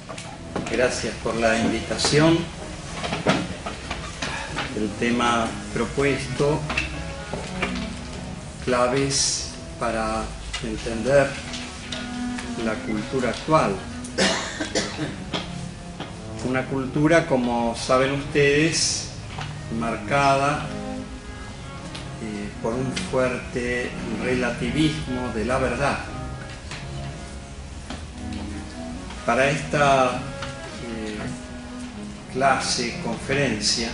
Gracias por la invitación. El tema propuesto, claves para entender la cultura actual. Una cultura, como saben ustedes, marcada por un fuerte relativismo de la verdad. Para esta conferencia,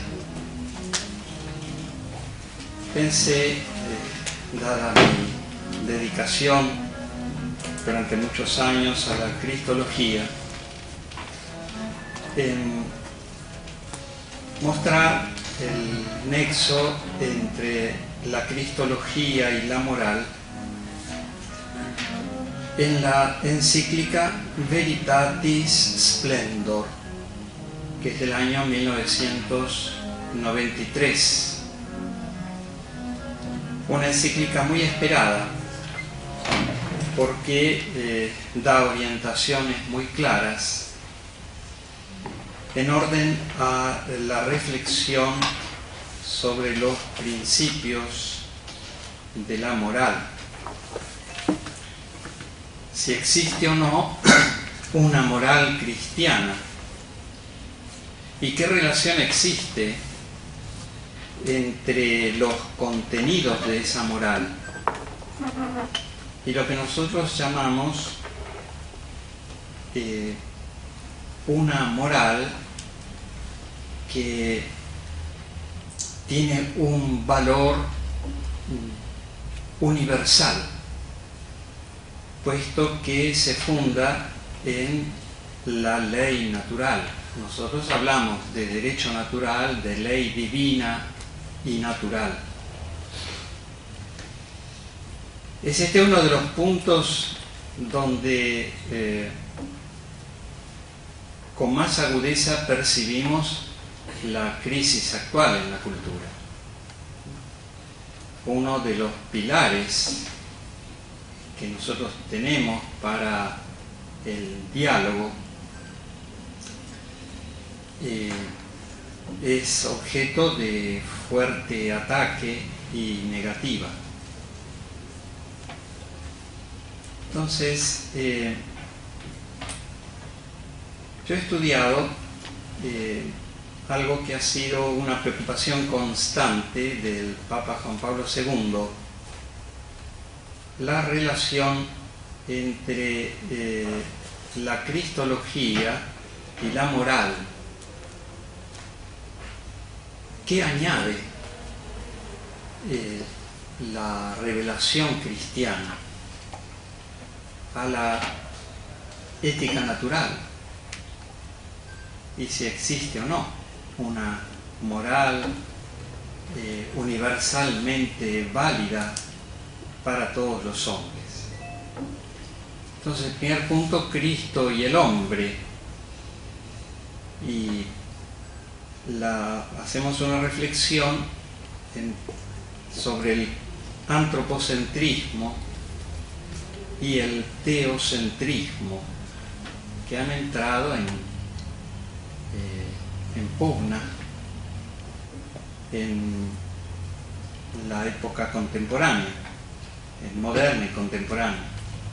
pensé, dada mi dedicación durante muchos años a la cristología, en mostrar el nexo entre la cristología y la moral en la encíclica Veritatis Splendor, que es del año 1993. Una encíclica muy esperada porque da orientaciones muy claras en orden a la reflexión sobre los principios de la moral. Si existe o no una moral cristiana y qué relación existe entre los contenidos de esa moral y lo que nosotros llamamos una moral que tiene un valor universal, puesto que se funda en la ley natural. Nosotros hablamos de derecho natural, de ley divina y natural. Es este uno de los puntos donde con más agudeza percibimos la crisis actual en la cultura. Uno de los pilares que nosotros tenemos para el diálogo es objeto de fuerte ataque y negativa. Entonces, yo he estudiado algo que ha sido una preocupación constante del Papa Juan Pablo II, la relación entre la cristología y la moral. ¿Qué añade la revelación cristiana a la ética natural? Y si existe o no una moral universalmente válida para todos los hombres. Entonces, el primer punto, Cristo y el hombre. Y hacemos una reflexión sobre el antropocentrismo y el teocentrismo que han entrado en pugna en la época contemporánea, moderna y contemporánea.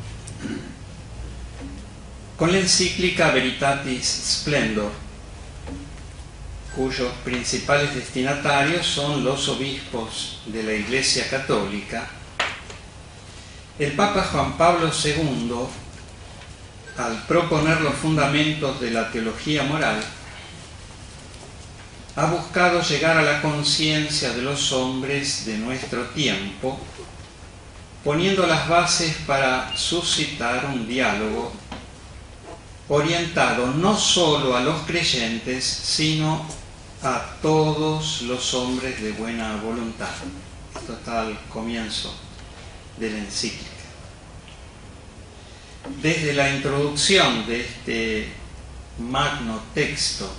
Con la encíclica Veritatis Splendor, cuyos principales destinatarios son los obispos de la Iglesia Católica, el Papa Juan Pablo II, al proponer los fundamentos de la teología moral, ha buscado llegar a la conciencia de los hombres de nuestro tiempo, poniendo las bases para suscitar un diálogo orientado no solo a los creyentes, sino a todos los hombres de buena voluntad. Esto está al comienzo de la encíclica. Desde la introducción de este magno texto,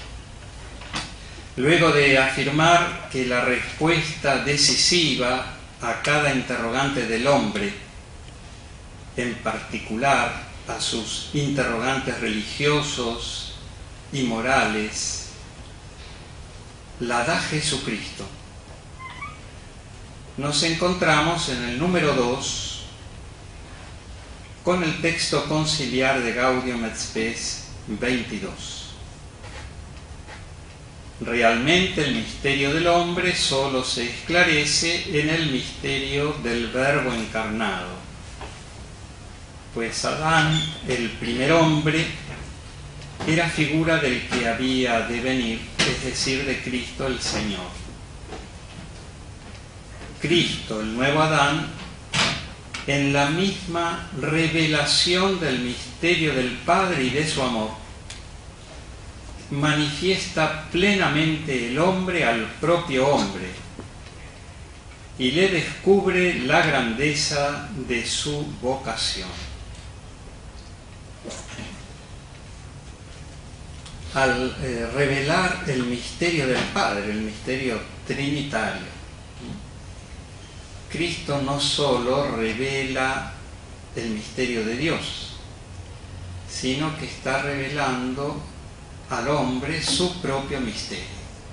luego de afirmar que la respuesta decisiva a cada interrogante del hombre, en particular a sus interrogantes religiosos y morales, la da Jesucristo. Nos encontramos en el número 2 con el texto conciliar de Gaudium et Spes 22. Realmente el misterio del hombre solo se esclarece en el misterio del Verbo encarnado, pues Adán, el primer hombre, era figura del que había de venir, es decir, de Cristo el Señor. Cristo, el nuevo Adán, en la misma revelación del misterio del Padre y de su amor, manifiesta plenamente el hombre al propio hombre y le descubre la grandeza de su vocación. Al revelar el misterio del Padre, el misterio trinitario, Cristo no solo revela el misterio de Dios, sino que está revelando al hombre su propio misterio.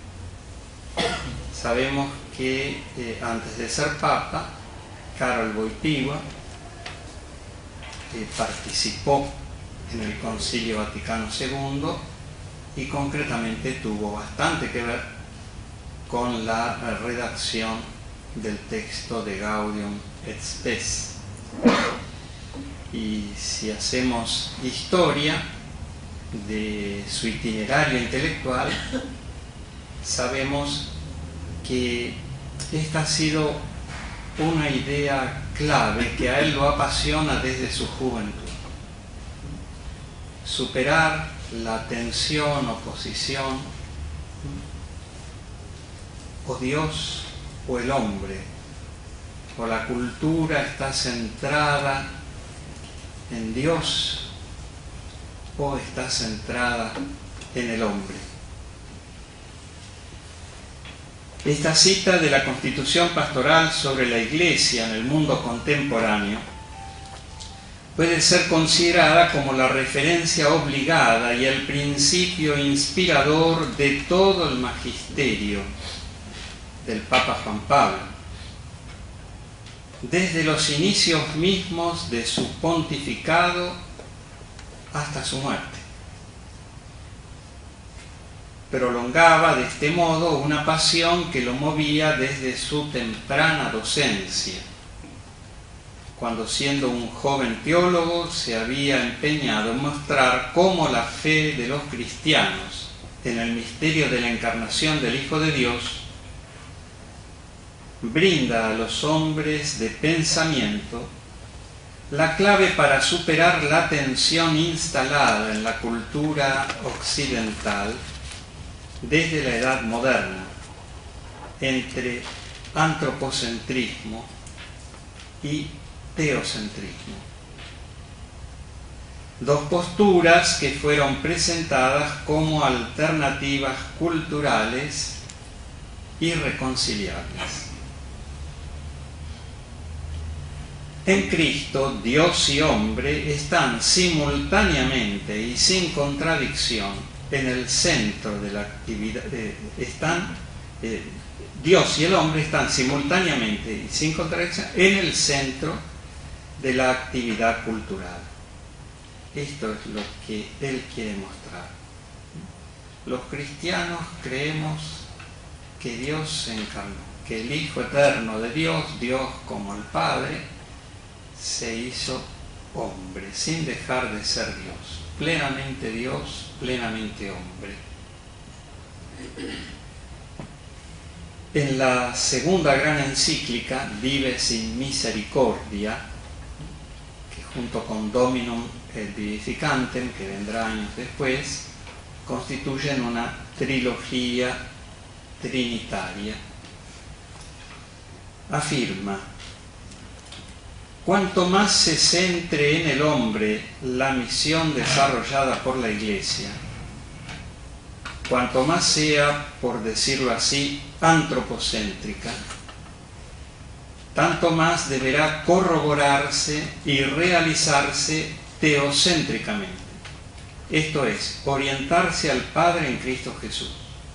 Sabemos que antes de ser Papa, Karol Wojtyła participó en el Concilio Vaticano II y concretamente tuvo bastante que ver con la redacción del texto de Gaudium et Spes. Y si hacemos historia de su itinerario intelectual, sabemos que esta ha sido una idea clave que a él lo apasiona desde su juventud: superar la tensión, oposición, o Dios o el hombre, o la cultura está centrada en Dios o está centrada en el hombre. Esta cita de la Constitución Pastoral sobre la Iglesia en el mundo contemporáneo puede ser considerada como la referencia obligada y el principio inspirador de todo el magisterio del Papa Juan Pablo, desde los inicios mismos de su pontificado hasta su muerte. Prolongaba de este modo una pasión que lo movía desde su temprana docencia, cuando siendo un joven teólogo se había empeñado en mostrar cómo la fe de los cristianos en el misterio de la encarnación del Hijo de Dios brinda a los hombres de pensamiento la clave para superar la tensión instalada en la cultura occidental desde la Edad Moderna entre antropocentrismo y teocentrismo. Dos posturas que fueron presentadas como alternativas culturales irreconciliables. En Cristo, Dios y hombre están simultáneamente y sin contradicción en el centro de la actividad. Dios y el hombre están simultáneamente y sin contradicción en el centro de la actividad cultural. Esto es lo que él quiere mostrar. Los cristianos creemos que Dios se encarnó, que el Hijo eterno de Dios, Dios como el Padre, se hizo hombre, sin dejar de ser Dios, plenamente hombre. En la segunda gran encíclica, Vives in Misericordia, que junto con Dominum et Vivificantem, que vendrá años después, constituyen una trilogía trinitaria, afirma: cuanto más se centre en el hombre la misión desarrollada por la Iglesia, cuanto más sea, por decirlo así, antropocéntrica, tanto más deberá corroborarse y realizarse teocéntricamente, esto es, orientarse al Padre en Cristo Jesús.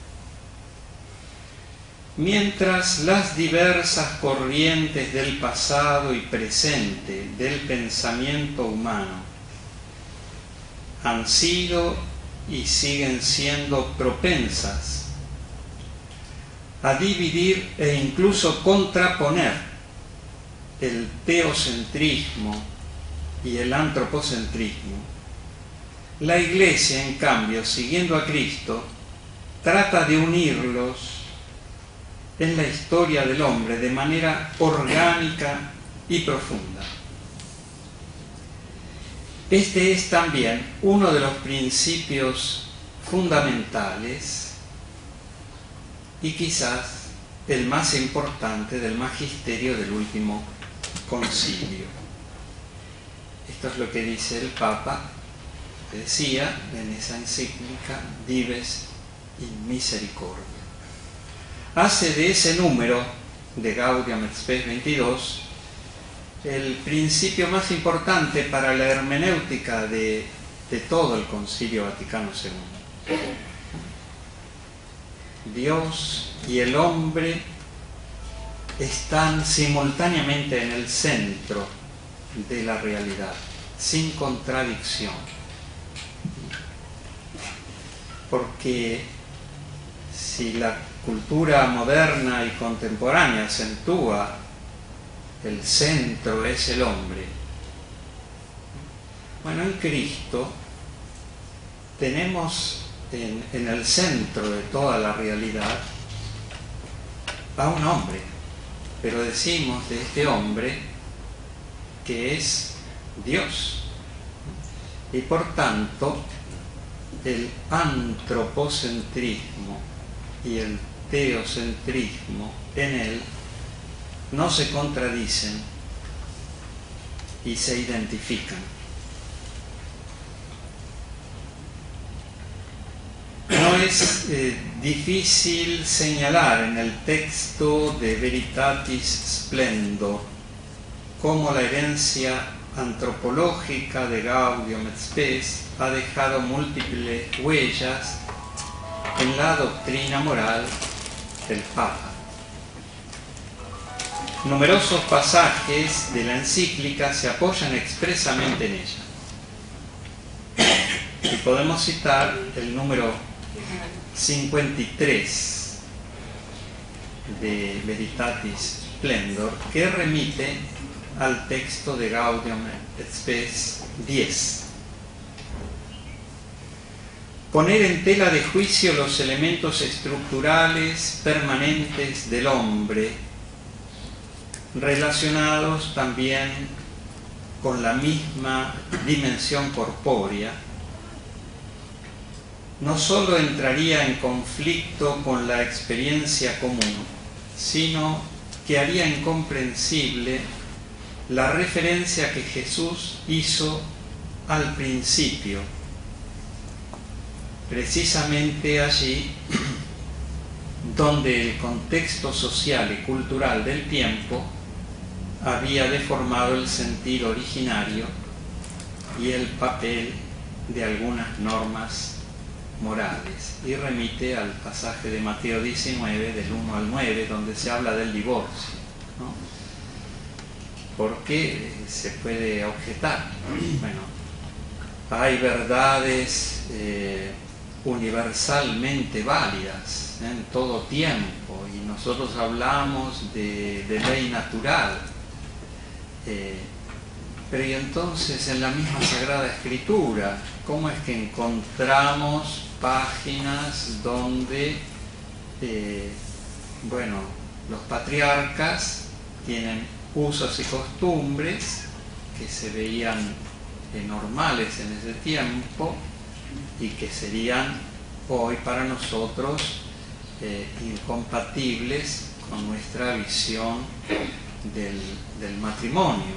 Mientras las diversas corrientes del pasado y presente del pensamiento humano han sido y siguen siendo propensas a dividir e incluso contraponer el teocentrismo y el antropocentrismo, la Iglesia, en cambio, siguiendo a Cristo, trata de unirlos en la historia del hombre de manera orgánica y profunda. Este es también uno de los principios fundamentales y quizás el más importante del magisterio del último concilio. Esto es lo que dice el Papa, que decía en esa encíclica Dives in Misericordia. Hace de ese número de Gaudium et Spes 22 el principio más importante para la hermenéutica de todo el Concilio Vaticano II. Dios y el hombre están simultáneamente en el centro de la realidad, sin contradicción. Porque si la cultura moderna y contemporánea acentúa el centro es el hombre, bueno, en Cristo tenemos en el centro de toda la realidad a un hombre, pero decimos de este hombre que es Dios, y por tanto el antropocentrismo y el teocentrismo en él no se contradicen y se identifican. No es difícil señalar en el texto de Veritatis Splendor cómo la herencia antropológica de Gaudium et Spes ha dejado múltiples huellas en la doctrina moral del Papa. Numerosos pasajes de la encíclica se apoyan expresamente en ella. Y podemos citar el número 53 de Veritatis Splendor, que remite al texto de Gaudium et Spes 10. Poner en tela de juicio los elementos estructurales permanentes del hombre, relacionados también con la misma dimensión corpórea, no sólo entraría en conflicto con la experiencia común, sino que haría incomprensible la referencia que Jesús hizo al principio, precisamente allí donde el contexto social y cultural del tiempo había deformado el sentido originario y el papel de algunas normas morales, y remite al pasaje de Mateo 19 del 1 al 9 donde se habla del divorcio, ¿no? Porque se puede objetar, bueno, hay verdades universalmente válidas en todo tiempo, y nosotros hablamos de ley natural, pero y entonces en la misma Sagrada Escritura, ¿cómo es que encontramos páginas donde bueno, los patriarcas tienen usos y costumbres que se veían normales en ese tiempo y que serían hoy para nosotros incompatibles con nuestra visión del matrimonio?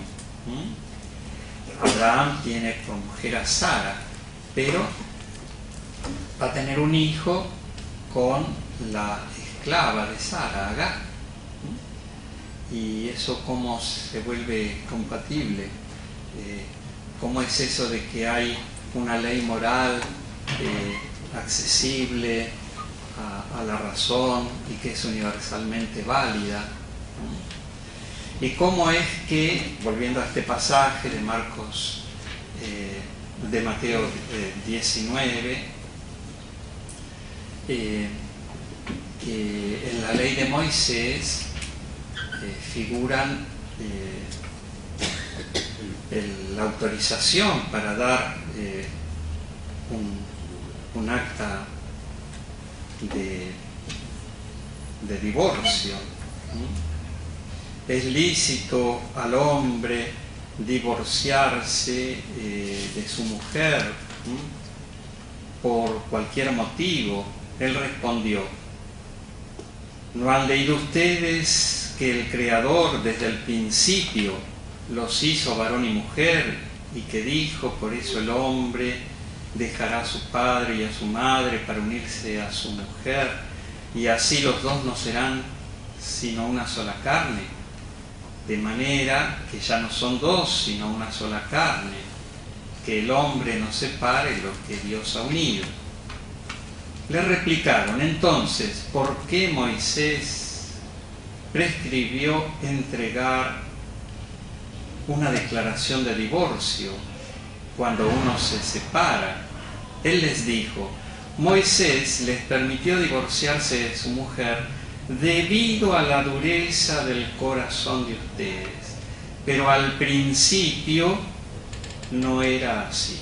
Abraham tiene como mujer a Sara, pero va a tener un hijo con la esclava de Sara, Agar. ¿Y eso cómo se vuelve compatible? cómo es eso de que hay una ley moral accesible a la razón y que es universalmente válida. Y cómo es que, volviendo a este pasaje de Marcos, de Mateo 19, que en la ley de Moisés figuran la autorización para dar un acta de divorcio. Es lícito al hombre divorciarse de su mujer por cualquier motivo. Él respondió: ¿no han leído ustedes que el Creador desde el principio los hizo varón y mujer, y que dijo, por eso el hombre dejará a su padre y a su madre para unirse a su mujer, y así los dos no serán sino una sola carne? De manera que ya no son dos, sino una sola carne. Que el hombre no separe lo que Dios ha unido. Le replicaron: entonces, ¿por qué Moisés prescribió entregar una declaración de divorcio cuando uno se separa? Él les dijo: Moisés les permitió divorciarse de su mujer debido a la dureza del corazón de ustedes, pero al principio no era así.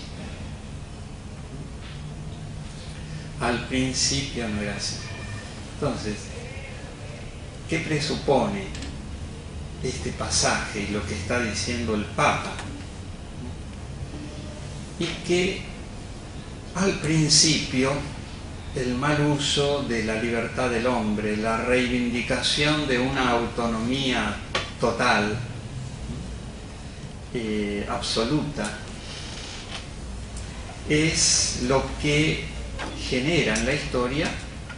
Al principio no era así. Entonces, ¿qué presupone este pasaje y lo que está diciendo el Papa? Y que al principio el mal uso de la libertad del hombre, la reivindicación de una autonomía total, absoluta, es lo que genera en la historia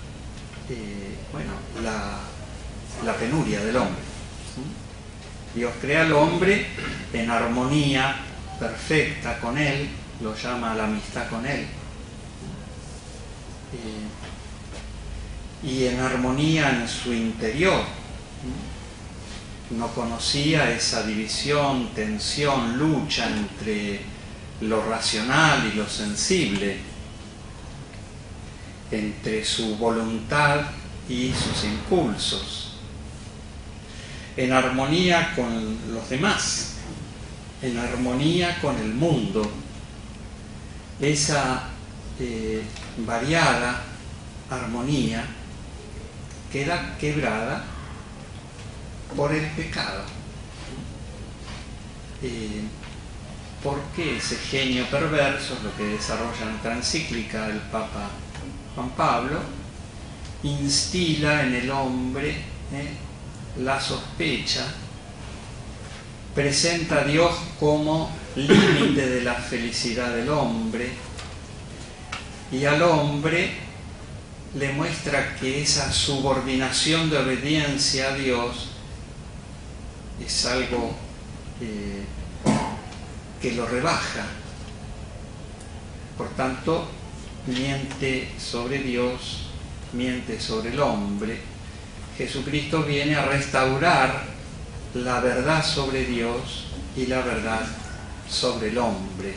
la penuria del hombre. Dios crea al hombre en armonía perfecta con él, lo llama a la amistad con él, y en armonía en su interior. No conocía esa división, tensión, lucha entre lo racional y lo sensible, entre su voluntad y sus impulsos, en armonía con los demás, en armonía con el mundo. Esa variada armonía queda quebrada por el pecado. Porque ese genio perverso, es lo que desarrolla en otra encíclica el Papa Juan Pablo, instila en el hombre la sospecha, presenta a Dios como límite de la felicidad del hombre, y al hombre le muestra que esa subordinación de obediencia a Dios es algo que lo rebaja. Por tanto, miente sobre Dios, miente sobre el hombre. Jesucristo viene a restaurar la verdad sobre Dios y la verdad sobre el hombre.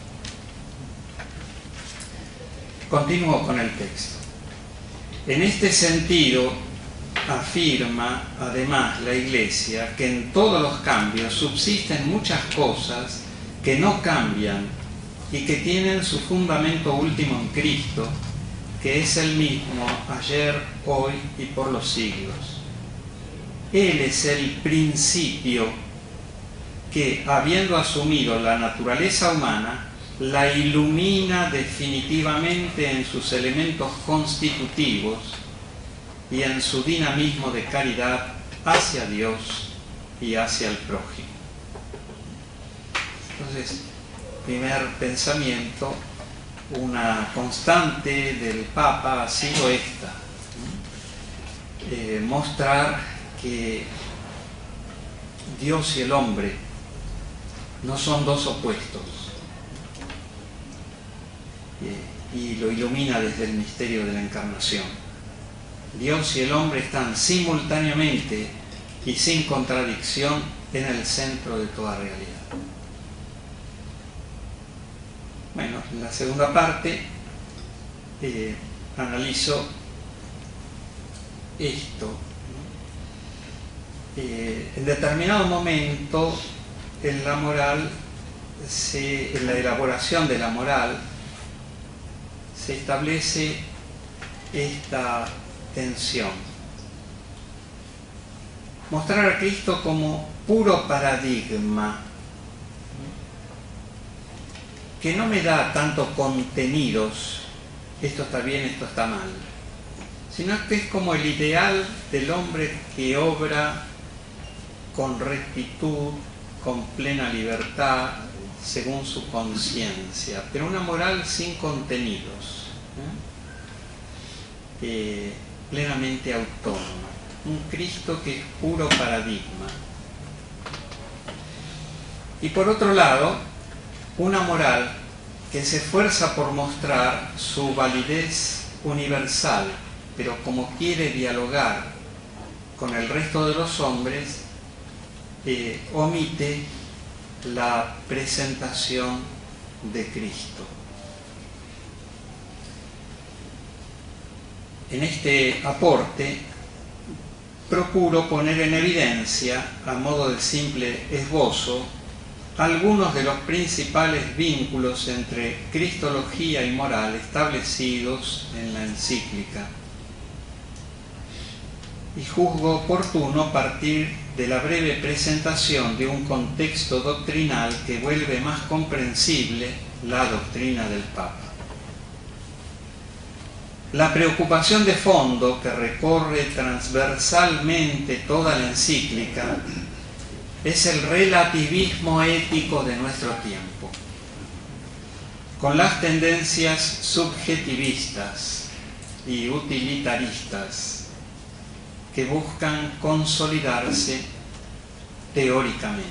Continúo con el texto. En este sentido, afirma además la Iglesia que en todos los cambios subsisten muchas cosas que no cambian y que tienen su fundamento último en Cristo, que es el mismo ayer, hoy y por los siglos. Él es el principio que, habiendo asumido la naturaleza humana, la ilumina definitivamente en sus elementos constitutivos y en su dinamismo de caridad hacia Dios y hacia el prójimo. Entonces, primer pensamiento, una constante del Papa ha sido esta: mostrar que Dios y el hombre no son dos opuestos, y lo ilumina desde el misterio de la encarnación. Dios y el hombre están simultáneamente y sin contradicción en el centro de toda realidad. Bueno, en la segunda parte analizo esto. En determinado momento, en la moral, en la elaboración de la moral, se establece esta tensión. Mostrar a Cristo como puro paradigma, que no me da tanto contenidos, esto está bien, esto está mal, sino que es como el ideal del hombre que obra con rectitud, con plena libertad, según su conciencia, pero una moral sin contenidos, plenamente autónoma, un Cristo que es puro paradigma. Y por otro lado, una moral que se esfuerza por mostrar su validez universal, pero como quiere dialogar con el resto de los hombres, omite la presentación de Cristo. En este aporte procuro poner en evidencia, a modo de simple esbozo, algunos de los principales vínculos entre cristología y moral establecidos en la encíclica. Y juzgo oportuno partir de la breve presentación de un contexto doctrinal que vuelve más comprensible la doctrina del Papa. La preocupación de fondo que recorre transversalmente toda la encíclica es el relativismo ético de nuestro tiempo, con las tendencias subjetivistas y utilitaristas que buscan consolidarse teóricamente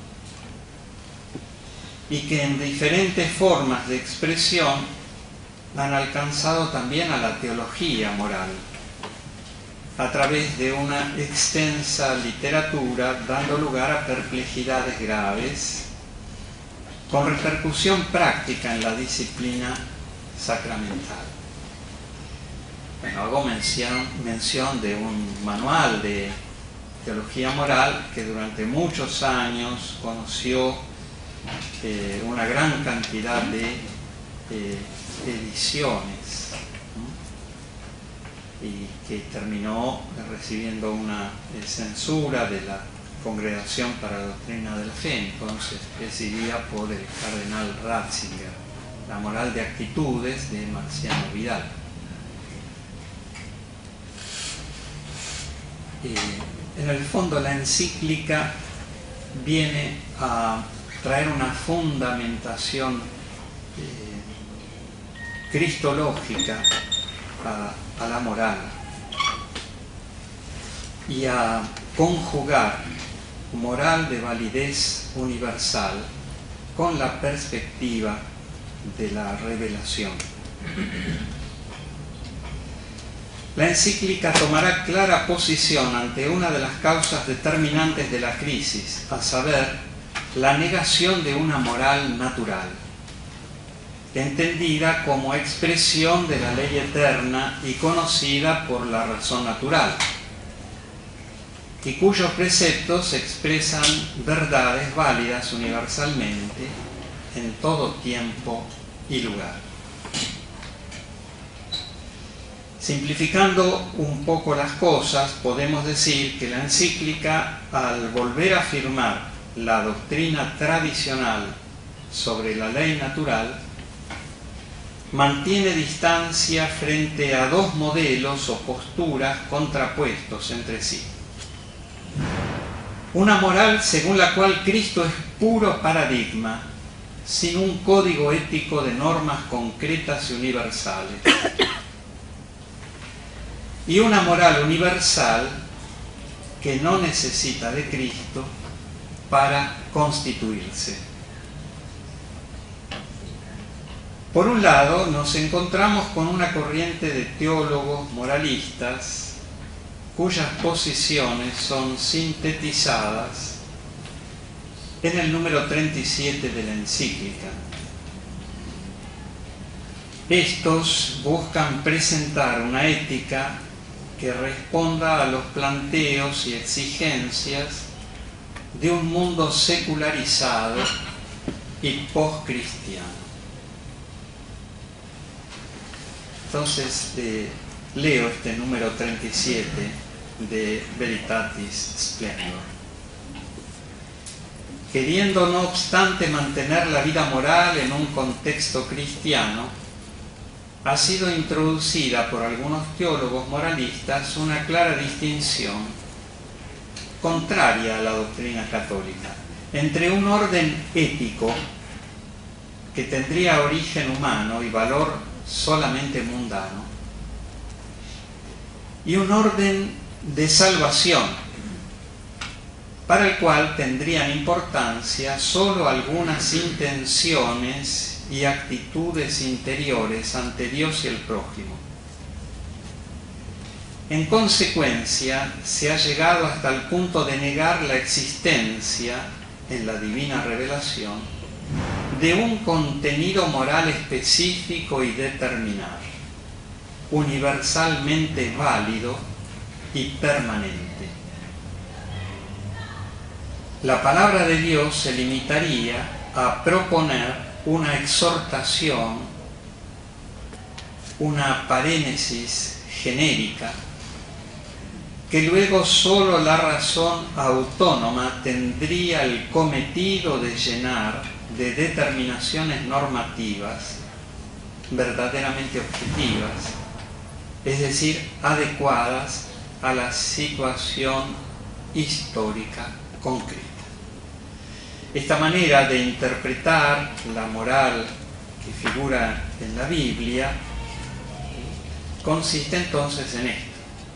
y que en diferentes formas de expresión han alcanzado también a la teología moral a través de una extensa literatura dando lugar a perplejidades graves con repercusión práctica en la disciplina sacramental. Bueno, hago mención de un manual de teología moral que durante muchos años conoció una gran cantidad de ediciones, y que terminó recibiendo una censura de la Congregación para la Doctrina de la Fe, entonces presidida por el cardenal Ratzinger, La moral de actitudes de Marciano Vidal. En el fondo la encíclica viene a traer una fundamentación cristológica a la moral y a conjugar moral de validez universal con la perspectiva de la revelación. La encíclica tomará clara posición ante una de las causas determinantes de la crisis, a saber, la negación de una moral natural, entendida como expresión de la ley eterna y conocida por la razón natural, y cuyos preceptos expresan verdades válidas universalmente en todo tiempo y lugar. Simplificando un poco las cosas, podemos decir que la encíclica, al volver a afirmar la doctrina tradicional sobre la ley natural, mantiene distancia frente a dos modelos o posturas contrapuestos entre sí. Una moral según la cual Cristo es puro paradigma, sin un código ético de normas concretas y universales. Y una moral universal que no necesita de Cristo para constituirse. Por un lado, nos encontramos con una corriente de teólogos moralistas cuyas posiciones son sintetizadas en el número 37 de la encíclica. Estos buscan presentar una ética que responda a los planteos y exigencias de un mundo secularizado y post-cristiano. Entonces, leo este número 37 de Veritatis Splendor. Queriendo, no obstante, mantener la vida moral en un contexto cristiano, ha sido introducida por algunos teólogos moralistas una clara distinción, contraria a la doctrina católica, entre un orden ético que tendría origen humano y valor solamente mundano, y un orden de salvación, para el cual tendrían importancia solo algunas intenciones y actitudes interiores ante Dios y el prójimo. En consecuencia, se ha llegado hasta el punto de negar la existencia en la divina revelación de un contenido moral específico y determinado, universalmente válido y permanente. La palabra de Dios se limitaría a proponer una exhortación, una parénesis genérica, que luego solo la razón autónoma tendría el cometido de llenar de determinaciones normativas verdaderamente objetivas, es decir, adecuadas a la situación histórica concreta. Esta manera de interpretar la moral que figura en la Biblia consiste entonces en esto.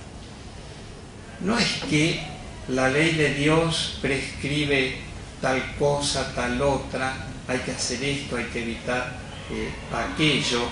No es que la ley de Dios prescribe tal cosa, tal otra, hay que hacer esto, hay que evitar aquello,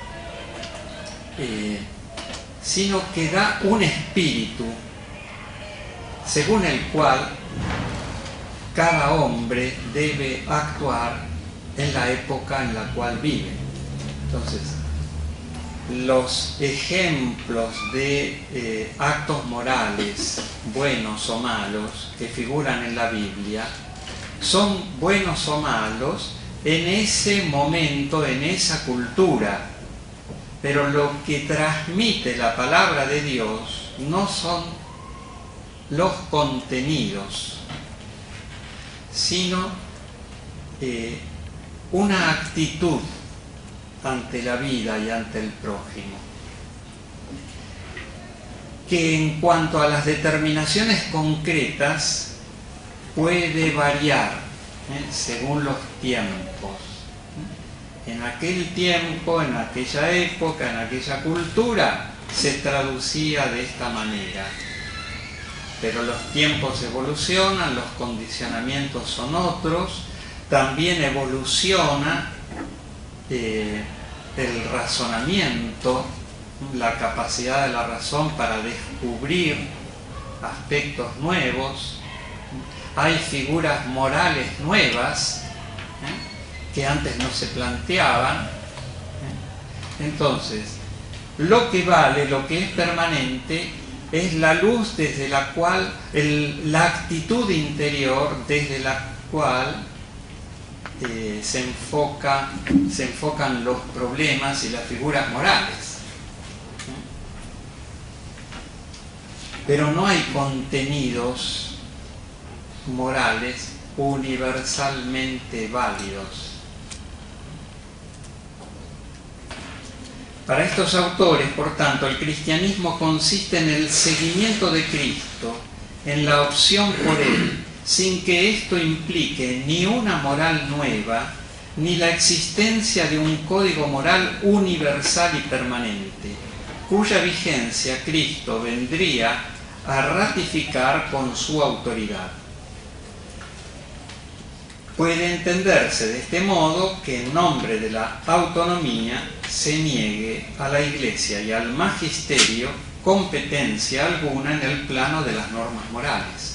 sino que da un espíritu según el cual cada hombre debe actuar en la época en la cual vive. Entonces, los ejemplos de actos morales, buenos o malos, que figuran en la Biblia, son buenos o malos en ese momento, en esa cultura. Pero lo que transmite la palabra de Dios no son los contenidos, sino una actitud ante la vida y ante el prójimo, que en cuanto a las determinaciones concretas puede variar según los tiempos. En aquel tiempo, en aquella época, en aquella cultura, se traducía de esta manera. Pero los tiempos evolucionan, los condicionamientos son otros, también evoluciona el razonamiento, la capacidad de la razón para descubrir aspectos nuevos. Hay figuras morales nuevas que antes no se planteaban. Entonces, lo que vale, lo que es permanente, es la luz desde la cual, la actitud interior desde la cual se enfocan los problemas y las figuras morales. Pero no hay contenidos morales universalmente válidos. Para estos autores, por tanto, el cristianismo consiste en el seguimiento de Cristo, en la opción por Él, sin que esto implique ni una moral nueva, ni la existencia de un código moral universal y permanente, cuya vigencia Cristo vendría a ratificar con su autoridad. puede entenderse de este modo que en nombre de la autonomía se niegue a la Iglesia y al magisterio competencia alguna en el plano de las normas morales.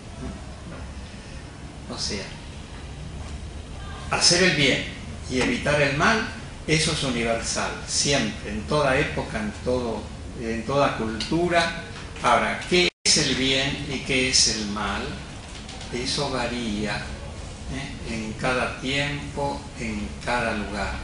O sea, hacer el bien y evitar el mal, eso es universal, siempre, en toda época, en toda cultura. Ahora, ¿qué es el bien y qué es el mal? Eso varía en cada tiempo, en cada lugar.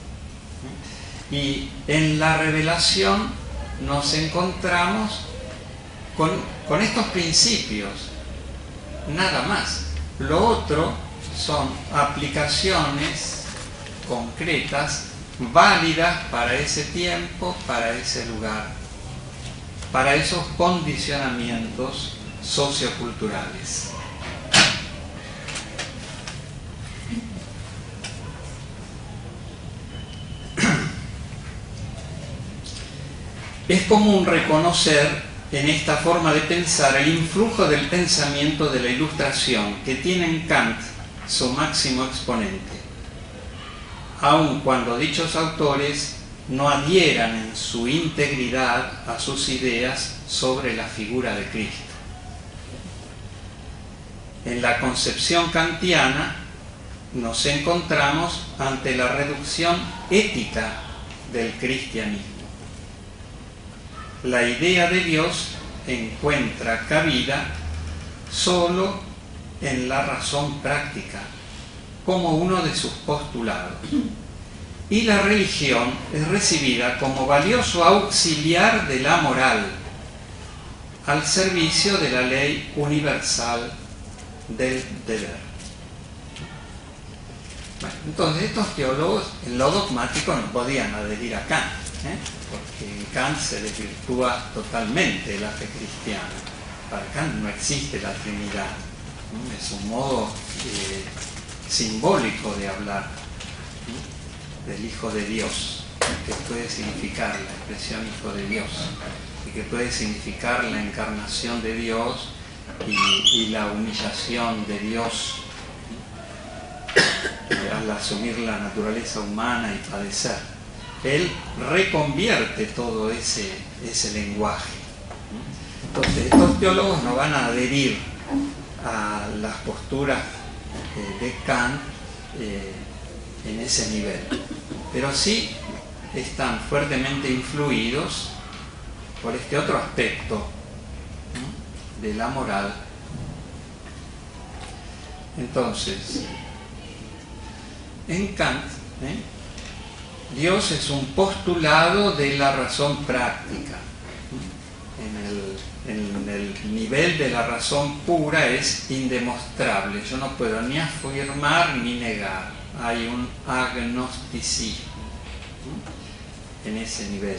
Y en la revelación nos encontramos con estos principios, nada más. Lo otro son aplicaciones concretas, válidas para ese tiempo, para ese lugar, para esos condicionamientos socioculturales. Es común reconocer en esta forma de pensar el influjo del pensamiento de la Ilustración, que tiene en Kant su máximo exponente, aun cuando dichos autores no adhieran en su integridad a sus ideas sobre la figura de Cristo. En la concepción kantiana nos encontramos ante la reducción ética del cristianismo. La idea de Dios encuentra cabida solo en la razón práctica, como uno de sus postulados. Y la religión es recibida como valioso auxiliar de la moral, al servicio de la ley universal del deber. Bueno, entonces estos teólogos en lo dogmático no podían adherir a Kant, porque en Kant se desvirtúa totalmente la fe cristiana. Para Kant no existe la Trinidad, es un modo simbólico de hablar del Hijo de Dios, que puede significar la expresión Hijo de Dios, y que puede significar la encarnación de Dios y la humillación de Dios al asumir la naturaleza humana y padecer. Él reconvierte todo ese lenguaje. Entonces, estos teólogos no van a adherir a las posturas de Kant en ese nivel, pero sí están fuertemente influidos por este otro aspecto de la moral. Entonces, en Kant, Dios es un postulado de la razón práctica. En el nivel de la razón pura es indemostrable. Yo no puedo ni afirmar ni negar. Hay un agnosticismo en ese nivel.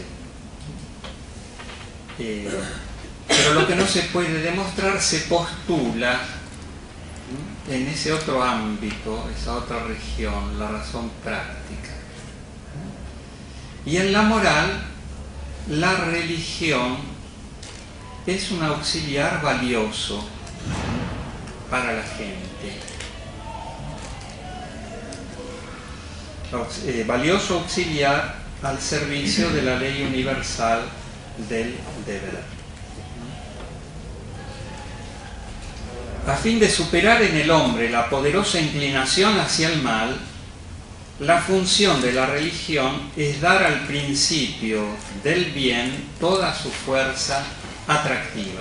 Pero lo que no se puede demostrar se postula en ese otro ámbito, esa otra región, la razón práctica. Y en la moral, la religión es un auxiliar valioso para la gente. Valioso auxiliar al servicio de la ley universal del deber. A fin de superar en el hombre la poderosa inclinación hacia el mal, la función de la religión es dar al principio del bien toda su fuerza atractiva.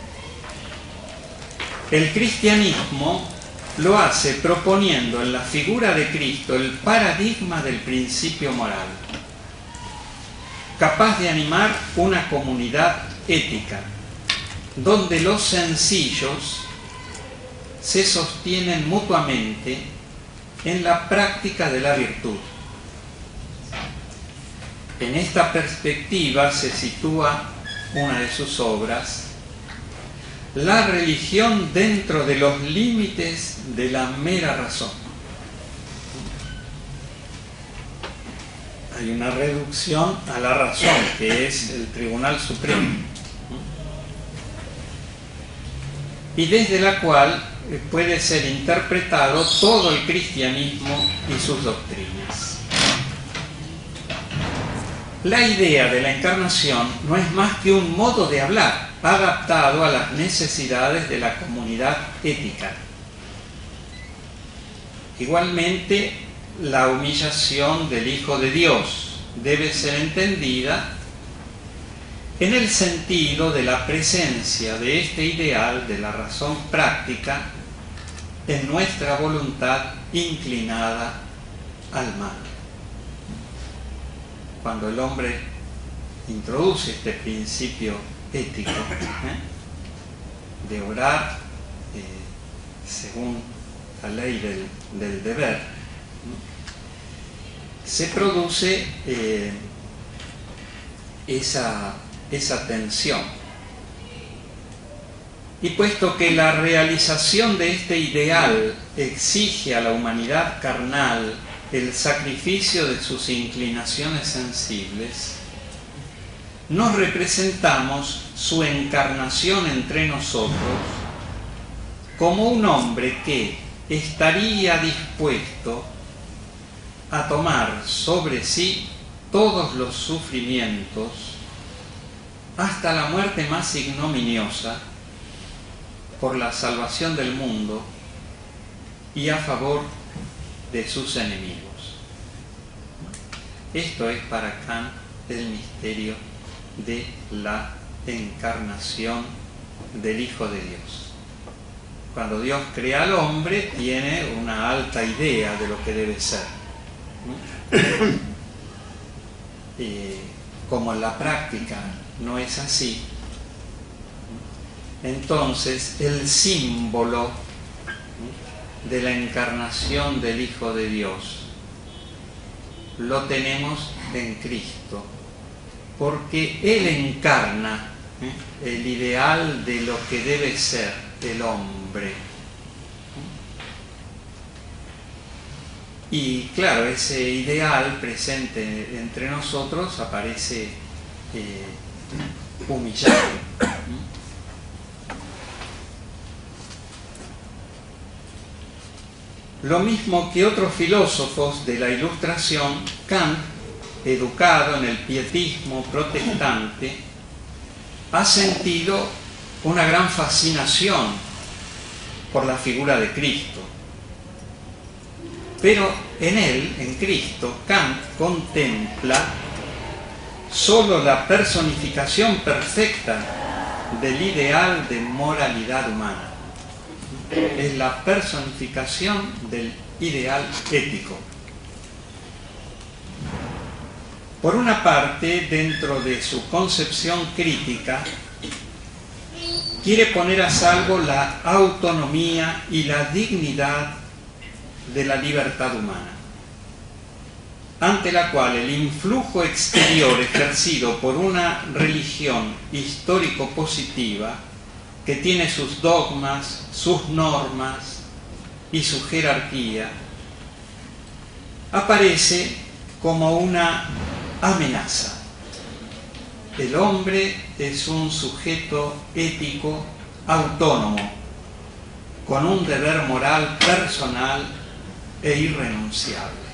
El cristianismo lo hace proponiendo en la figura de Cristo el paradigma del principio moral, capaz de animar una comunidad ética, donde los sencillos se sostienen mutuamente en la práctica de la virtud. En esta perspectiva se sitúa una de sus obras, La religión dentro de los límites de la mera razón. Hay una reducción a la razón, que es el Tribunal Supremo, y desde la cual puede ser interpretado todo el cristianismo y sus doctrinas. La idea de la encarnación no es más que un modo de hablar adaptado a las necesidades de la comunidad ética. Igualmente, la humillación del Hijo de Dios debe ser entendida en el sentido de la presencia de este ideal de la razón práctica en nuestra voluntad inclinada al mal. Cuando el hombre introduce este principio ético de obrar según la ley del deber, se produce esa tensión. Y puesto que la realización de este ideal exige a la humanidad carnal el sacrificio de sus inclinaciones sensibles, nos representamos su encarnación entre nosotros como un hombre que estaría dispuesto a tomar sobre sí todos los sufrimientos hasta la muerte más ignominiosa por la salvación del mundo y a favor de sus enemigos. Esto es para Kant el misterio de la encarnación del Hijo de Dios. Cuando Dios crea al hombre, tiene una alta idea de lo que debe ser. Como en la práctica no es así, entonces el símbolo de la encarnación del Hijo de Dios lo tenemos en Cristo, porque Él encarna el ideal de lo que debe ser el hombre. Y claro, ese ideal presente entre nosotros aparece humillado. Lo mismo que otros filósofos de la Ilustración, Kant, educado en el pietismo protestante, ha sentido una gran fascinación por la figura de Cristo. Pero en él, en Cristo, Kant contempla solo la personificación perfecta del ideal de moralidad humana. Es la personificación del ideal ético. Por una parte, dentro de su concepción crítica, quiere poner a salvo la autonomía y la dignidad de la libertad humana, ante la cual el influjo exterior ejercido por una religión histórico-positiva que tiene sus dogmas, sus normas y su jerarquía, aparece como una amenaza. El hombre es un sujeto ético autónomo, con un deber moral personal e irrenunciable.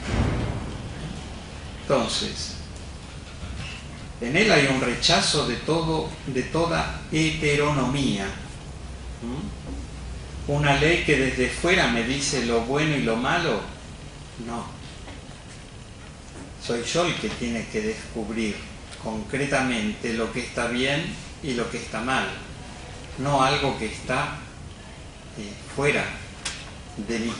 Entonces, en él hay un rechazo de toda heteronomía. Una ley que desde fuera me dice lo bueno y lo malo, no. Soy yo el que tiene que descubrir concretamente lo que está bien y lo que está mal, no algo que está fuera de mí.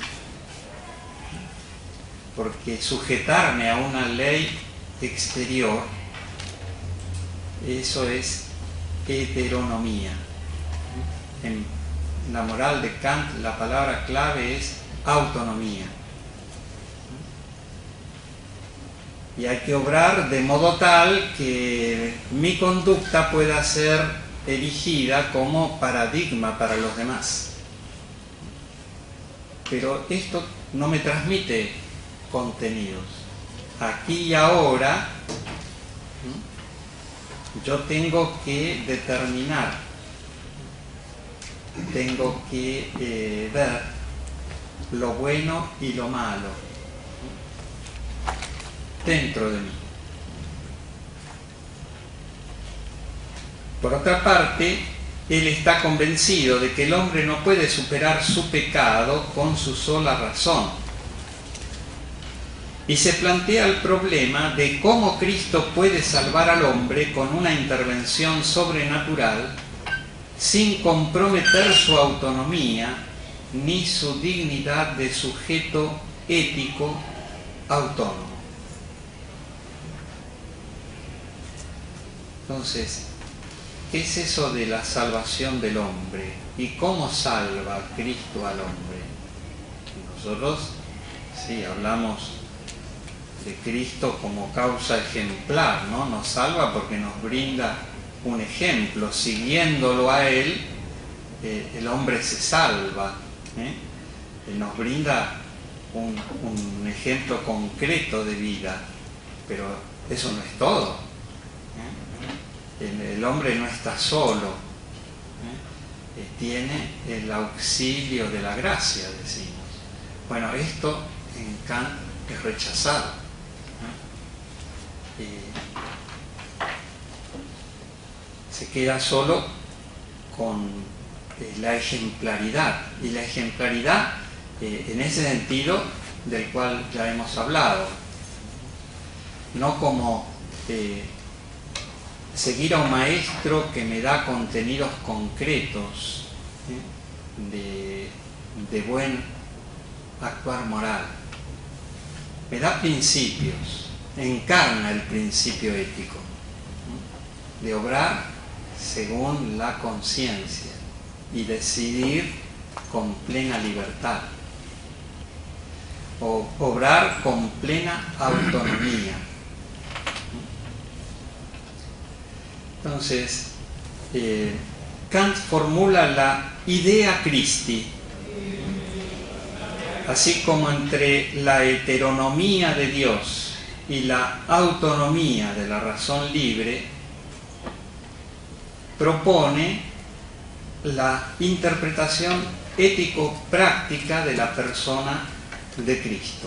Porque sujetarme a una ley exterior, eso es heteronomía. En la moral de Kant, la palabra clave es autonomía. Y hay que obrar de modo tal que mi conducta pueda ser erigida como paradigma para los demás. Pero esto no me transmite contenidos. Aquí y ahora yo tengo que determinar tengo que ver lo bueno y lo malo dentro de mí. Por otra parte, él está convencido de que el hombre no puede superar su pecado con su sola razón. Y se plantea el problema de cómo Cristo puede salvar al hombre con una intervención sobrenatural sin comprometer su autonomía ni su dignidad de sujeto ético autónomo. Entonces, ¿qué es eso de la salvación del hombre? ¿Y cómo salva Cristo al hombre? Nosotros, sí, hablamos de Cristo como causa ejemplar, ¿no? Nos salva porque nos brinda un ejemplo. Siguiéndolo a Él, el hombre se salva. Él nos brinda un ejemplo concreto de vida, pero eso no es todo. El hombre no está solo, tiene el auxilio de la gracia, decimos. Bueno, esto en Kant es rechazado. Se queda solo con la ejemplaridad, y la ejemplaridad en ese sentido del cual ya hemos hablado, no como seguir a un maestro que me da contenidos concretos de buen actuar moral, me da principios, encarna el principio ético de obrar según la conciencia y decidir con plena libertad, o obrar con plena autonomía. Entonces, Kant formula la idea Christi, así como entre la heteronomía de Dios y la autonomía de la razón libre, propone la interpretación ético-práctica de la persona de Cristo.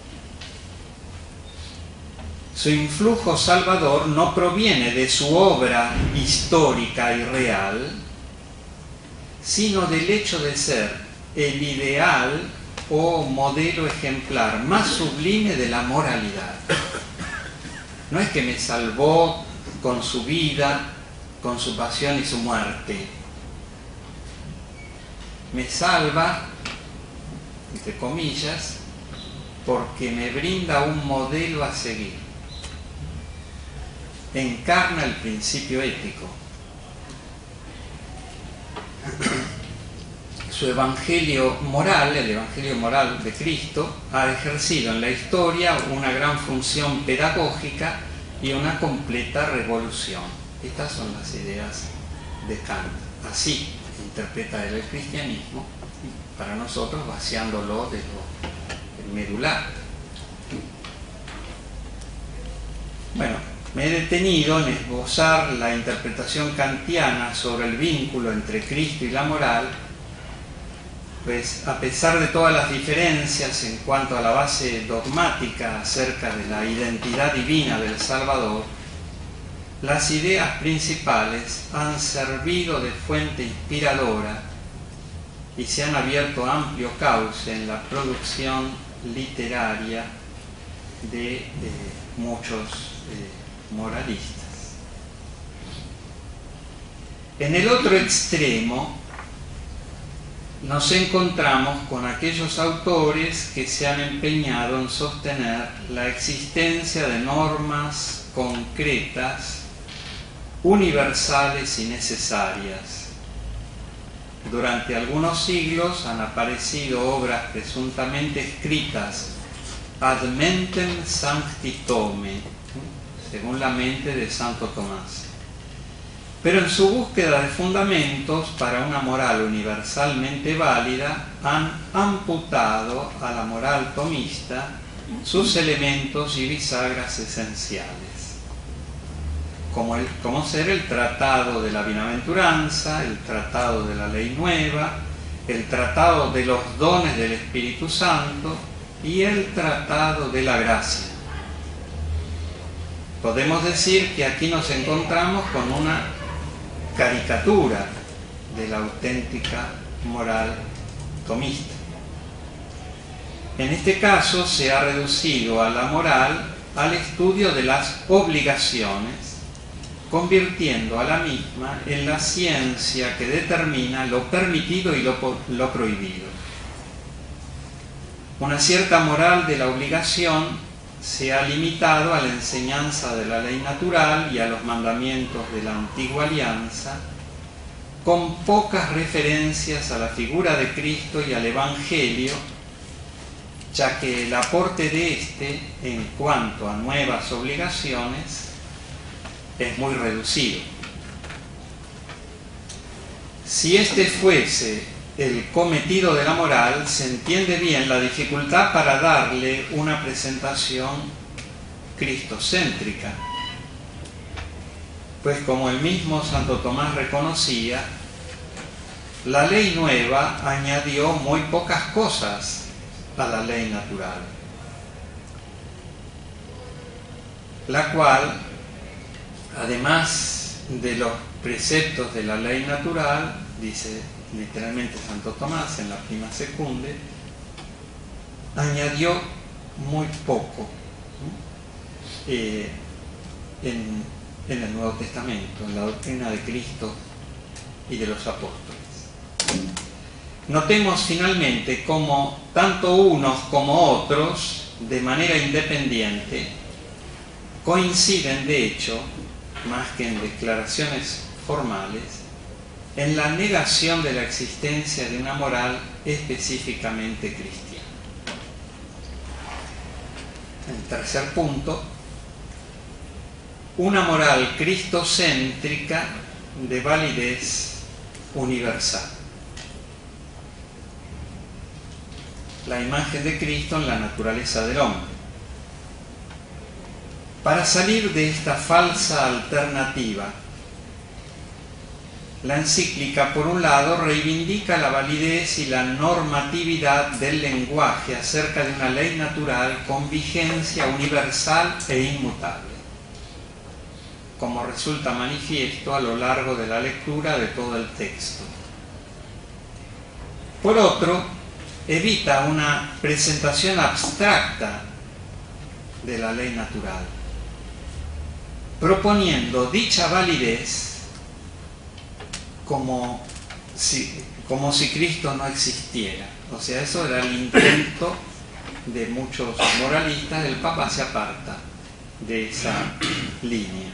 Su influjo salvador no proviene de su obra histórica y real, sino del hecho de ser el ideal o modelo ejemplar más sublime de la moralidad. No es que me salvó con su vida, con su pasión y su muerte. Me salva, entre comillas, porque me brinda un modelo a seguir. Encarna el principio ético. Su evangelio moral, el evangelio moral de Cristo, ha ejercido en la historia una gran función pedagógica y una completa revolución. Estas son las ideas de Kant. Así interpreta él el cristianismo, para nosotros vaciándolo de lo medular. Bueno, me he detenido en esbozar la interpretación kantiana sobre el vínculo entre Cristo y la moral, pues a pesar de todas las diferencias en cuanto a la base dogmática acerca de la identidad divina del Salvador, las ideas principales han servido de fuente inspiradora y se han abierto amplio cauce en la producción literaria de muchos moralistas. En el otro extremo nos encontramos con aquellos autores que se han empeñado en sostener la existencia de normas concretas, universales y necesarias. Durante algunos siglos han aparecido obras presuntamente escritas ad mentem sancti Thome, según la mente de Santo Tomás. Pero en su búsqueda de fundamentos para una moral universalmente válida, han amputado a la moral tomista sus elementos y bisagras esenciales. como ser el tratado de la bienaventuranza, el tratado de la ley nueva, el tratado de los dones del Espíritu Santo y el tratado de la gracia. Podemos decir que aquí nos encontramos con una caricatura de la auténtica moral tomista. En este caso se ha reducido a la moral al estudio de las obligaciones, convirtiendo a la misma en la ciencia que determina lo permitido y lo prohibido. Una cierta moral de la obligación se ha limitado a la enseñanza de la ley natural y a los mandamientos de la antigua alianza, con pocas referencias a la figura de Cristo y al Evangelio, ya que el aporte de éste en cuanto a nuevas obligaciones es muy reducido. Si este fuese el cometido de la moral, se entiende bien la dificultad para darle una presentación cristocéntrica, pues como el mismo Santo Tomás reconocía, la ley nueva añadió muy pocas cosas a la ley natural, la cual, además de los preceptos de la ley natural, dice literalmente Santo Tomás en la Prima Secunde, añadió muy poco en el Nuevo Testamento, en la doctrina de Cristo y de los apóstoles. Notemos finalmente cómo tanto unos como otros, de manera independiente, coinciden de hecho, más que en declaraciones formales, en la negación de la existencia de una moral específicamente cristiana. En tercer punto, una moral cristocéntrica de validez universal. La imagen de Cristo en la naturaleza del hombre. Para salir de esta falsa alternativa, la encíclica, por un lado, reivindica la validez y la normatividad del lenguaje acerca de una ley natural con vigencia universal e inmutable, como resulta manifiesto a lo largo de la lectura de todo el texto. Por otro, evita una presentación abstracta de la ley natural, proponiendo dicha validez como si Cristo no existiera. O sea, eso era el intento de muchos moralistas. El Papa se aparta de esa línea.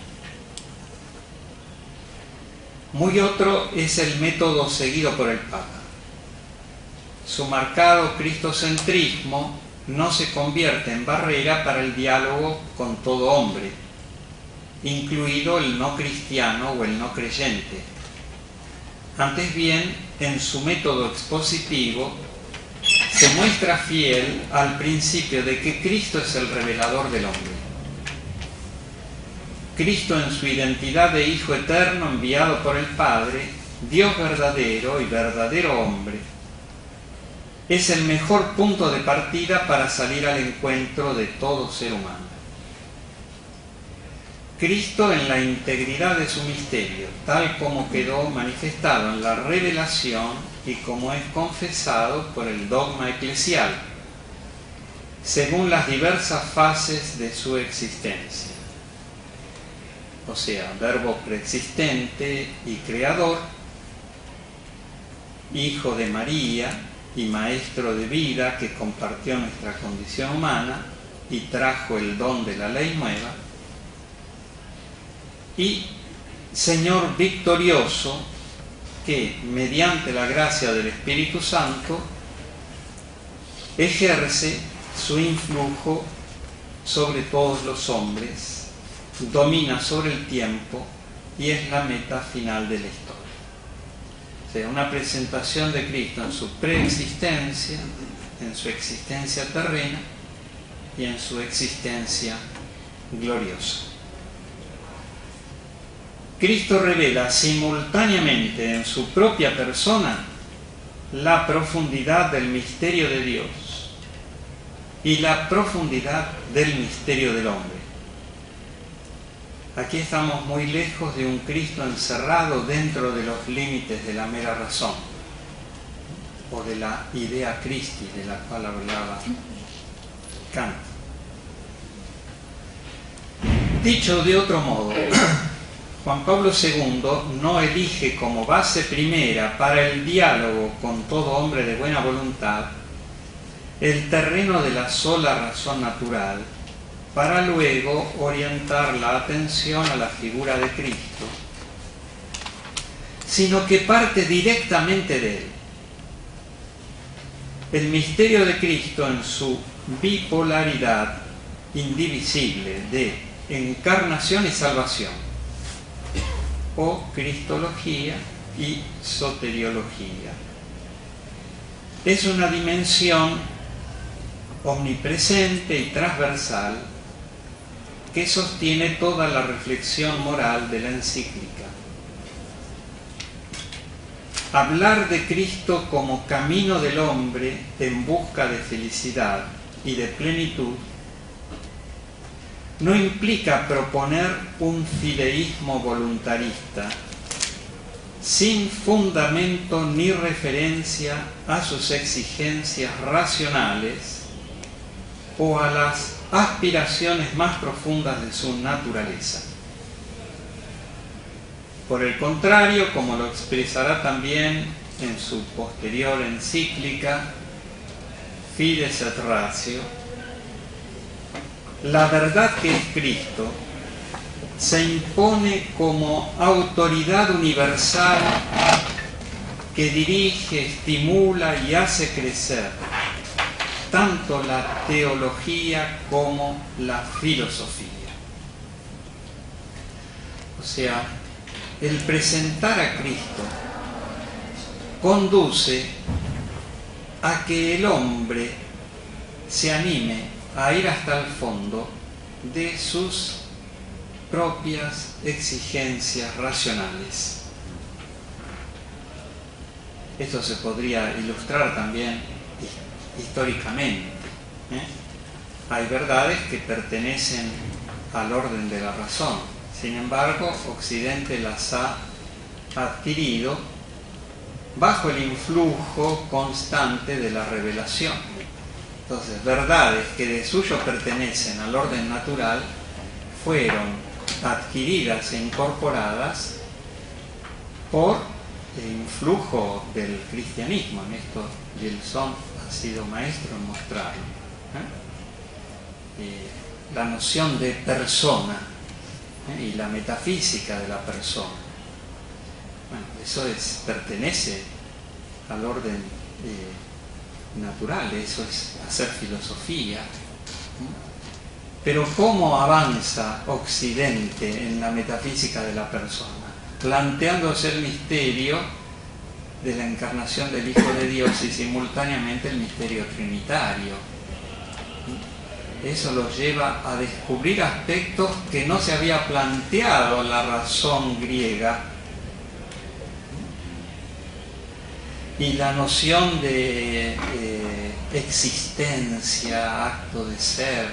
Muy otro es el método seguido por el Papa. Su marcado cristocentrismo no se convierte en barrera para el diálogo con todo hombre, incluido el no cristiano o el no creyente. Antes bien, en su método expositivo, se muestra fiel al principio de que Cristo es el revelador del hombre. Cristo, en su identidad de Hijo eterno enviado por el Padre, Dios verdadero y verdadero hombre, es el mejor punto de partida para salir al encuentro de todo ser humano. Cristo en la integridad de su misterio, tal como quedó manifestado en la revelación y como es confesado por el dogma eclesial, según las diversas fases de su existencia. O sea, verbo preexistente y creador, hijo de María y maestro de vida que compartió nuestra condición humana y trajo el don de la ley nueva, y Señor victorioso que, mediante la gracia del Espíritu Santo, ejerce su influjo sobre todos los hombres, domina sobre el tiempo y es la meta final de la historia. O sea, una presentación de Cristo en su preexistencia, en su existencia terrena y en su existencia gloriosa. Cristo revela simultáneamente en su propia persona la profundidad del misterio de Dios y la profundidad del misterio del hombre. Aquí estamos muy lejos de un Cristo encerrado dentro de los límites de la mera razón o de la idea Christi de la cual hablaba Kant. Dicho de otro modo, Juan Pablo II no elige como base primera para el diálogo con todo hombre de buena voluntad el terreno de la sola razón natural, para luego orientar la atención a la figura de Cristo, sino que parte directamente de él. El misterio de Cristo en su bipolaridad indivisible de encarnación y salvación, o cristología y soteriología. Es una dimensión omnipresente y transversal que sostiene toda la reflexión moral de la encíclica. Hablar de Cristo como camino del hombre en busca de felicidad y de plenitud no implica proponer un fideísmo voluntarista sin fundamento ni referencia a sus exigencias racionales o a las aspiraciones más profundas de su naturaleza. Por el contrario, como lo expresará también en su posterior encíclica Fides et Ratio, la verdad que es Cristo se impone como autoridad universal que dirige, estimula y hace crecer tanto la teología como la filosofía. O sea, el presentar a Cristo conduce a que el hombre se anime a ir hasta el fondo de sus propias exigencias racionales. Esto se podría ilustrar también históricamente. Hay verdades que pertenecen al orden de la razón, sin embargo, Occidente las ha adquirido bajo el influjo constante de la revelación. Entonces, verdades que de suyo pertenecen al orden natural fueron adquiridas e incorporadas por el influjo del cristianismo. En esto Gilson ha sido maestro en mostrarlo. La noción de persona y la metafísica de la persona. Bueno, eso pertenece al orden natural, eso es hacer filosofía. Pero ¿cómo avanza Occidente en la metafísica de la persona? Planteándose el misterio de la encarnación del Hijo de Dios y simultáneamente el misterio trinitario. Eso los lleva a descubrir aspectos que no se había planteado la razón griega. Y la noción de existencia, acto de ser,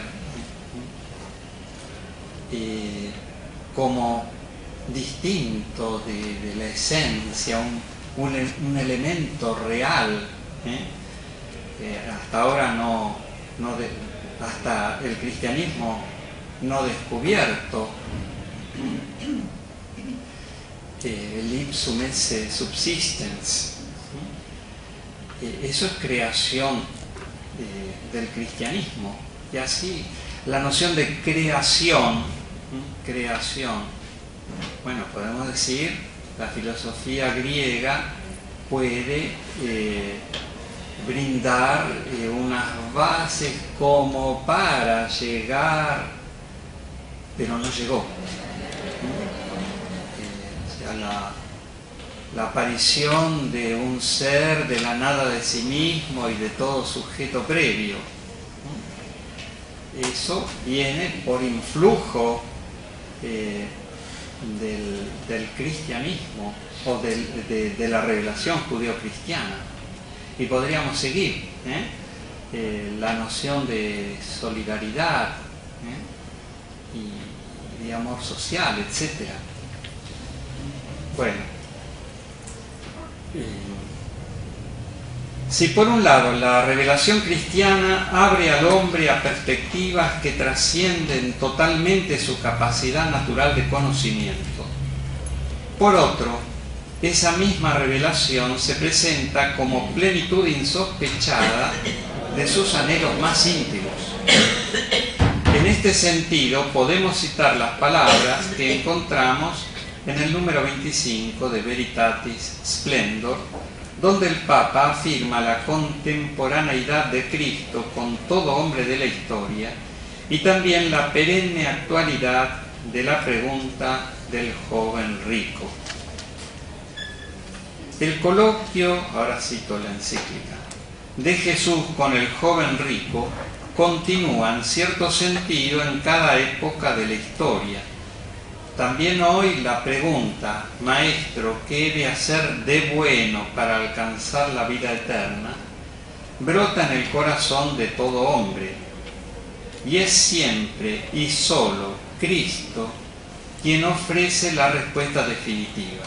como distinto de la esencia, un elemento real. Hasta ahora hasta el cristianismo no descubierto el ipsum esse subsistens. Eso es creación del cristianismo. Y así la noción de creación, bueno, podemos decir, la filosofía griega puede brindar unas bases como para llegar, pero no llegó. O sea, la aparición de un ser de la nada de sí mismo y de todo sujeto previo. Eso viene por influjo del cristianismo o de la revelación judeo-cristiana. Y podríamos seguir la noción de solidaridad y de amor social, etc. Bueno, si por un lado la revelación cristiana abre al hombre a perspectivas que trascienden totalmente su capacidad natural de conocimiento, por otro, esa misma revelación se presenta como plenitud insospechada de sus anhelos más íntimos. En este sentido, podemos citar las palabras que encontramos en el número 25 de Veritatis Splendor, donde el Papa afirma la contemporaneidad de Cristo con todo hombre de la historia y también la perenne actualidad de la pregunta del joven rico. El coloquio, ahora cito la encíclica, de Jesús con el joven rico continúa en cierto sentido en cada época de la historia. También hoy la pregunta, Maestro, ¿qué he de hacer de bueno para alcanzar la vida eterna?, brota en el corazón de todo hombre, y es siempre y solo Cristo quien ofrece la respuesta definitiva.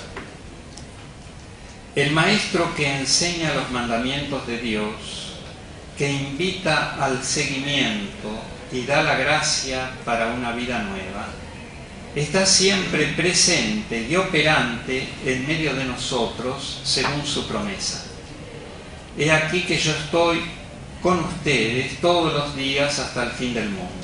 El Maestro que enseña los mandamientos de Dios, que invita al seguimiento y da la gracia para una vida nueva, está siempre presente y operante en medio de nosotros según su promesa. He aquí que yo estoy con ustedes todos los días hasta el fin del mundo.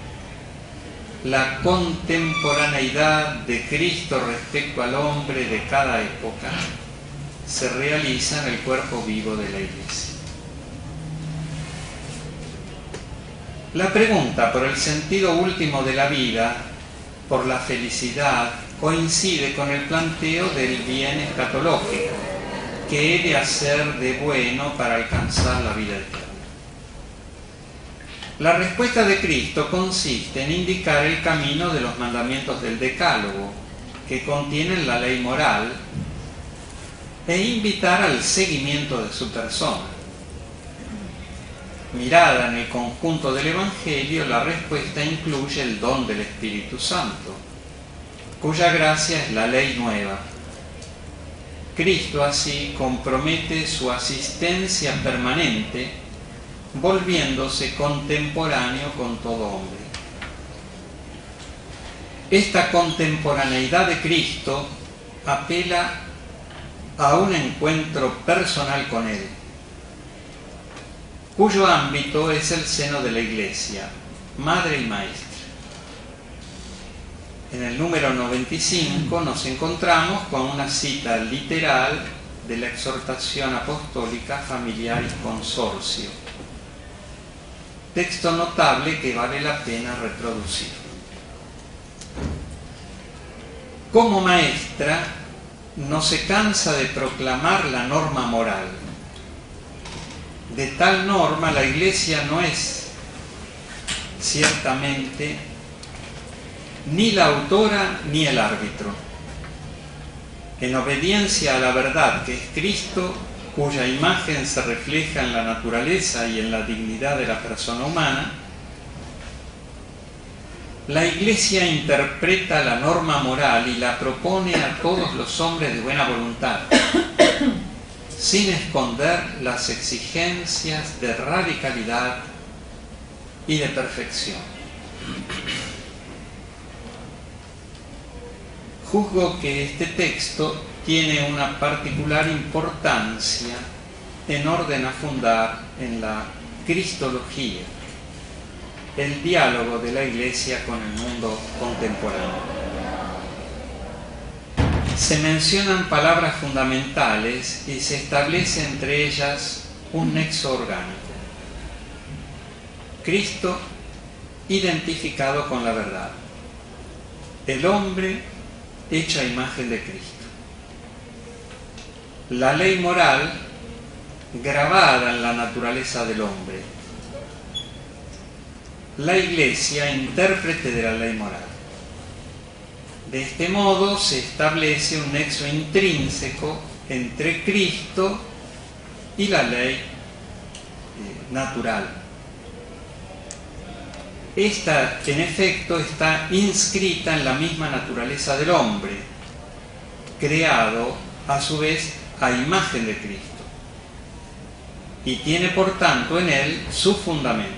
La contemporaneidad de Cristo respecto al hombre de cada época se realiza en el cuerpo vivo de la Iglesia. La pregunta por el sentido último de la vida, por la felicidad, coincide con el planteo del bien escatológico, que he de hacer de bueno para alcanzar la vida eterna. La respuesta de Cristo consiste en indicar el camino de los mandamientos del Decálogo, que contienen la ley moral, e invitar al seguimiento de su persona. Mirada en el conjunto del Evangelio, la respuesta incluye el don del Espíritu Santo, cuya gracia es la ley nueva. Cristo así compromete su asistencia permanente, volviéndose contemporáneo con todo hombre. Esta contemporaneidad de Cristo apela a un encuentro personal con Él, cuyo ámbito es el seno de la Iglesia, madre y maestra. En el número 95 nos encontramos con una cita literal de la exhortación apostólica Familiar y Consorcio, texto notable que vale la pena reproducir. Como maestra, no se cansa de proclamar la norma moral. De tal norma la Iglesia no es, ciertamente, ni la autora ni el árbitro. En obediencia a la verdad que es Cristo, cuya imagen se refleja en la naturaleza y en la dignidad de la persona humana, la Iglesia interpreta la norma moral y la propone a todos los hombres de buena voluntad, sin esconder las exigencias de radicalidad y de perfección. Juzgo que este texto tiene una particular importancia en orden a fundar en la cristología, el diálogo de la Iglesia con el mundo contemporáneo. Se mencionan palabras fundamentales y se establece entre ellas un nexo orgánico. Cristo identificado con la verdad. El hombre hecho a imagen de Cristo. La ley moral grabada en la naturaleza del hombre. La Iglesia intérprete de la ley moral. De este modo se establece un nexo intrínseco entre Cristo y la ley natural. Esta, en efecto, está inscrita en la misma naturaleza del hombre, creado a su vez a imagen de Cristo, y tiene por tanto en él su fundamento.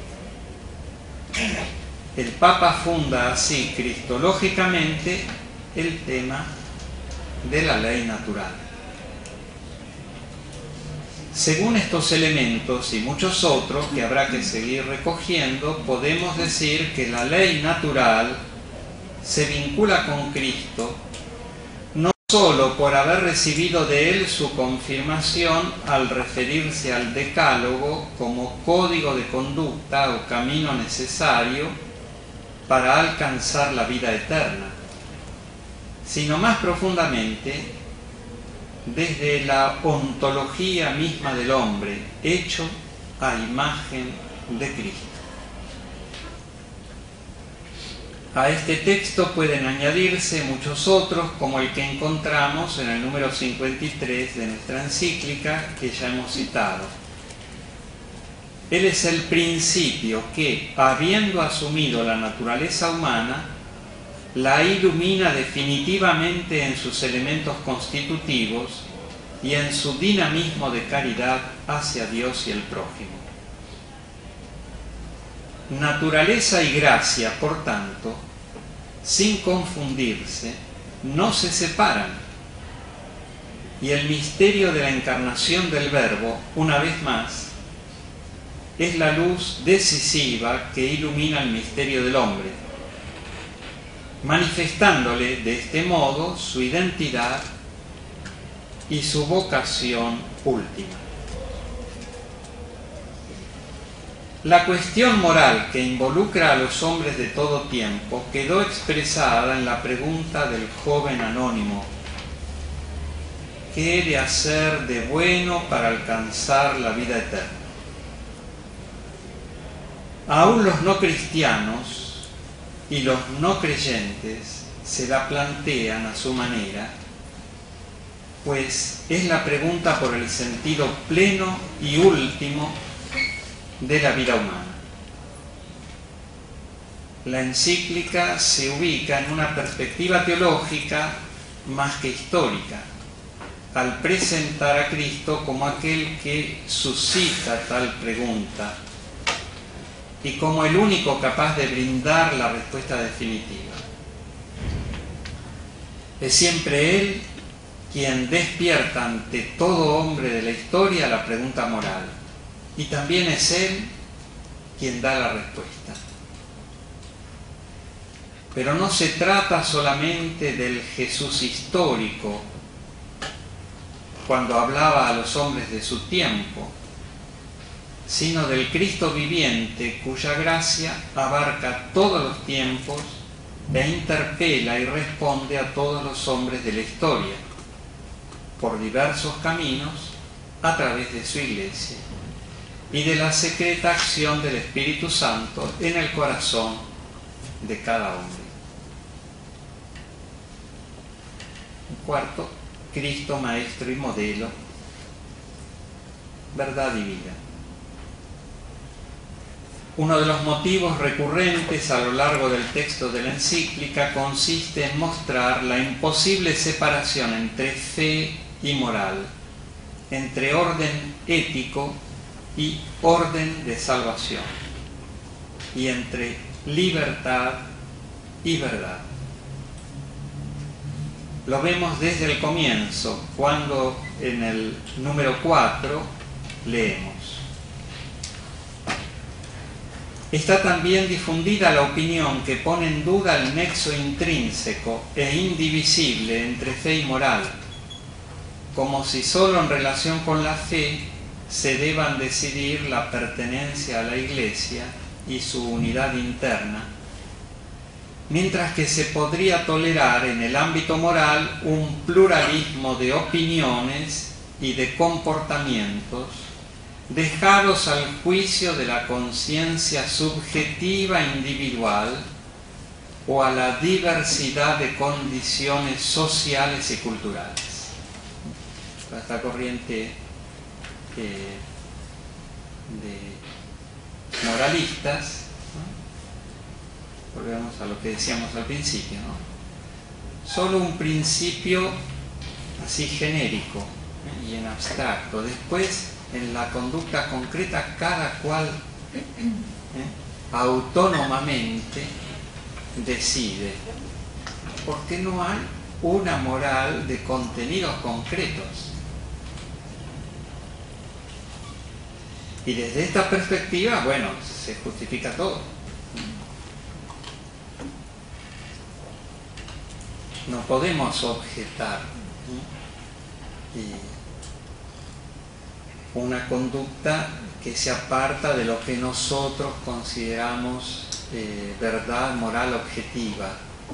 El Papa funda así cristológicamente el tema de la ley natural. Según estos elementos y muchos otros que habrá que seguir recogiendo, podemos decir que la ley natural se vincula con Cristo no solo por haber recibido de él su confirmación al referirse al decálogo como código de conducta o camino necesario para alcanzar la vida eterna, sino más profundamente desde la ontología misma del hombre, hecho a imagen de Cristo. A este texto pueden añadirse muchos otros, como el que encontramos en el número 53 de nuestra encíclica, que ya hemos citado. Él es el principio que, habiendo asumido la naturaleza humana, la ilumina definitivamente en sus elementos constitutivos y en su dinamismo de caridad hacia Dios y el prójimo. Naturaleza y gracia, por tanto, sin confundirse, no se separan, y el misterio de la encarnación del Verbo, una vez más, es la luz decisiva que ilumina el misterio del hombre, manifestándole de este modo su identidad y su vocación última. La cuestión moral que involucra a los hombres de todo tiempo quedó expresada en la pregunta del joven anónimo: ¿qué he de hacer de bueno para alcanzar la vida eterna? Aún los no cristianos y los no creyentes se la plantean a su manera, pues es la pregunta por el sentido pleno y último de la vida humana. La encíclica se ubica en una perspectiva teológica más que histórica, al presentar a Cristo como aquel que suscita tal pregunta y como el único capaz de brindar la respuesta definitiva. Es siempre Él quien despierta ante todo hombre de la historia la pregunta moral, y también es Él quien da la respuesta. Pero no se trata solamente del Jesús histórico, cuando hablaba a los hombres de su tiempo, sino del Cristo viviente, cuya gracia abarca todos los tiempos e interpela y responde a todos los hombres de la historia, por diversos caminos, a través de su Iglesia y de la secreta acción del Espíritu Santo en el corazón de cada hombre. Cuarto, Cristo maestro y modelo, verdad y vida. Uno de los motivos recurrentes a lo largo del texto de la encíclica consiste en mostrar la imposible separación entre fe y moral, entre orden ético y orden de salvación, y entre libertad y verdad. Lo vemos desde el comienzo, cuando en el número 4 leemos: está también difundida la opinión que pone en duda el nexo intrínseco e indivisible entre fe y moral, como si sólo en relación con la fe se deban decidir la pertenencia a la Iglesia y su unidad interna, mientras que se podría tolerar en el ámbito moral un pluralismo de opiniones y de comportamientos dejados al juicio de la conciencia subjetiva individual o a la diversidad de condiciones sociales y culturales. Esta corriente de moralistas, ¿no? Volvemos a lo que decíamos al principio, ¿no? Solo un principio así genérico y en abstracto. Después, en la conducta concreta, cada cual autónomamente decide, porque no hay una moral de contenidos concretos. Y desde esta perspectiva, bueno, se justifica todo. No podemos objetar una conducta que se aparta de lo que nosotros consideramos verdad moral objetiva.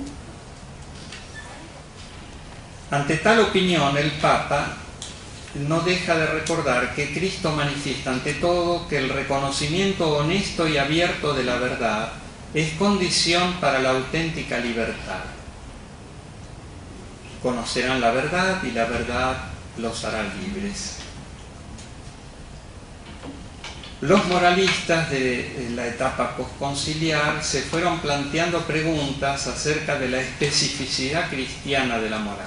Ante tal opinión, el Papa no deja de recordar que Cristo manifiesta ante todo que el reconocimiento honesto y abierto de la verdad es condición para la auténtica libertad. Conocerán la verdad y la verdad los hará libres. Los moralistas de la etapa posconciliar se fueron planteando preguntas acerca de la especificidad cristiana de la moral.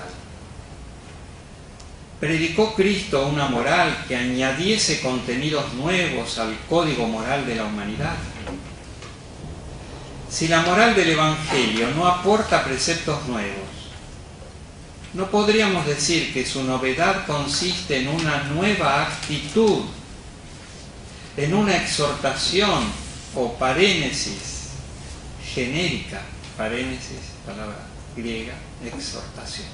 ¿Predicó Cristo una moral que añadiese contenidos nuevos al código moral de la humanidad? Si la moral del Evangelio no aporta preceptos nuevos, no podríamos decir que su novedad consiste en una nueva actitud, en una exhortación o parénesis genérica, parénesis, palabra griega, exhortación.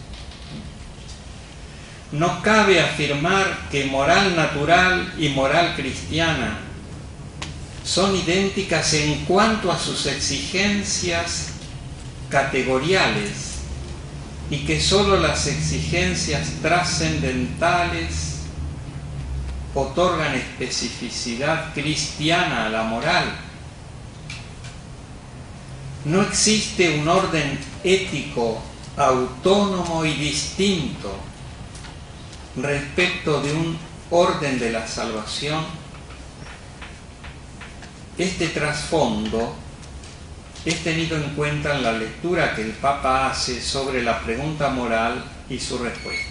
No cabe afirmar que moral natural y moral cristiana son idénticas en cuanto a sus exigencias categoriales y que sólo las exigencias trascendentales otorgan especificidad cristiana a la moral. No existe un orden ético autónomo y distinto respecto de un orden de la salvación. Este trasfondo es tenido en cuenta en la lectura que el Papa hace sobre la pregunta moral y su respuesta.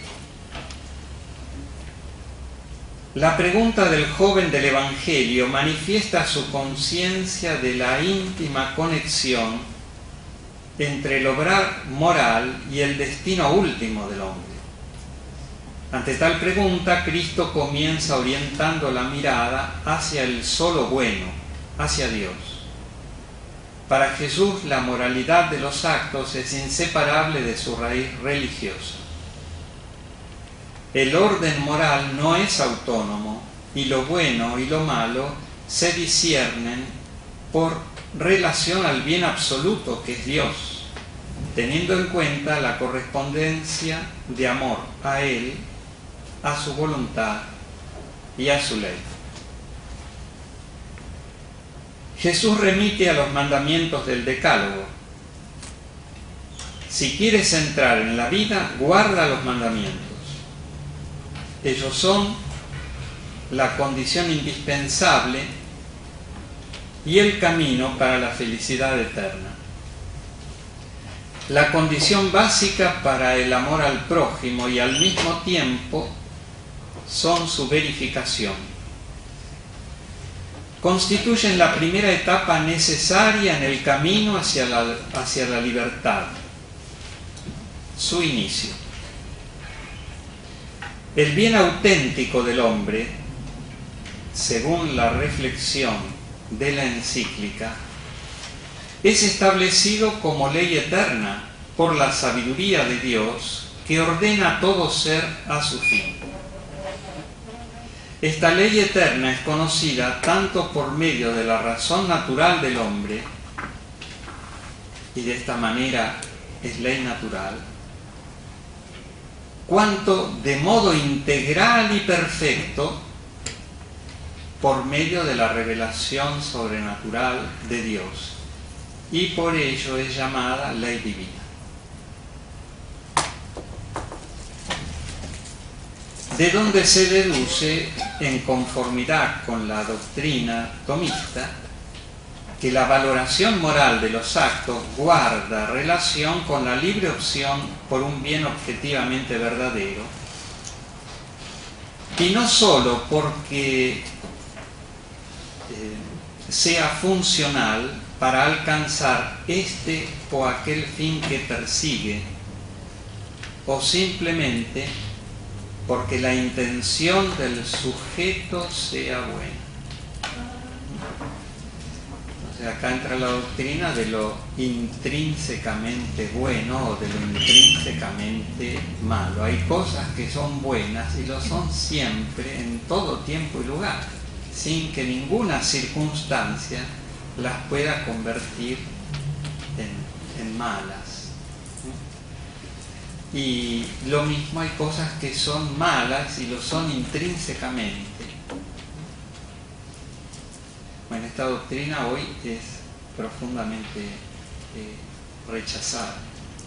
La pregunta del joven del Evangelio manifiesta su conciencia de la íntima conexión entre el obrar moral y el destino último del hombre. Ante tal pregunta, Cristo comienza orientando la mirada hacia el solo bueno, hacia Dios. Para Jesús, la moralidad de los actos es inseparable de su raíz religiosa. El orden moral no es autónomo y lo bueno y lo malo se disciernen por relación al bien absoluto que es Dios, teniendo en cuenta la correspondencia de amor a Él, a su voluntad y a su ley. Jesús remite a los mandamientos del Decálogo. Si quieres entrar en la vida, guarda los mandamientos. Ellos son la condición indispensable y el camino para la felicidad eterna. La condición básica para el amor al prójimo y al mismo tiempo son su verificación. Constituyen la primera etapa necesaria en el camino hacia la libertad, su inicio. El bien auténtico del hombre, según la reflexión de la encíclica, es establecido como ley eterna por la sabiduría de Dios que ordena a todo ser a su fin. Esta ley eterna es conocida tanto por medio de la razón natural del hombre, y de esta manera es ley natural, cuanto de modo integral y perfecto por medio de la revelación sobrenatural de Dios. y por ello es llamada ley divina. De donde se deduce, en conformidad con la doctrina tomista, que la valoración moral de los actos guarda relación con la libre opción por un bien objetivamente verdadero, y no sólo porque sea funcional para alcanzar este o aquel fin que persigue, o simplemente porque la intención del sujeto sea buena. O sea, acá entra la doctrina de lo intrínsecamente bueno o de lo intrínsecamente malo. Hay cosas que son buenas y lo son siempre, en todo tiempo y lugar, sin que ninguna circunstancia las pueda convertir en malas. Y lo mismo, hay cosas que son malas y lo son intrínsecamente. Bueno, esta doctrina hoy es profundamente rechazada.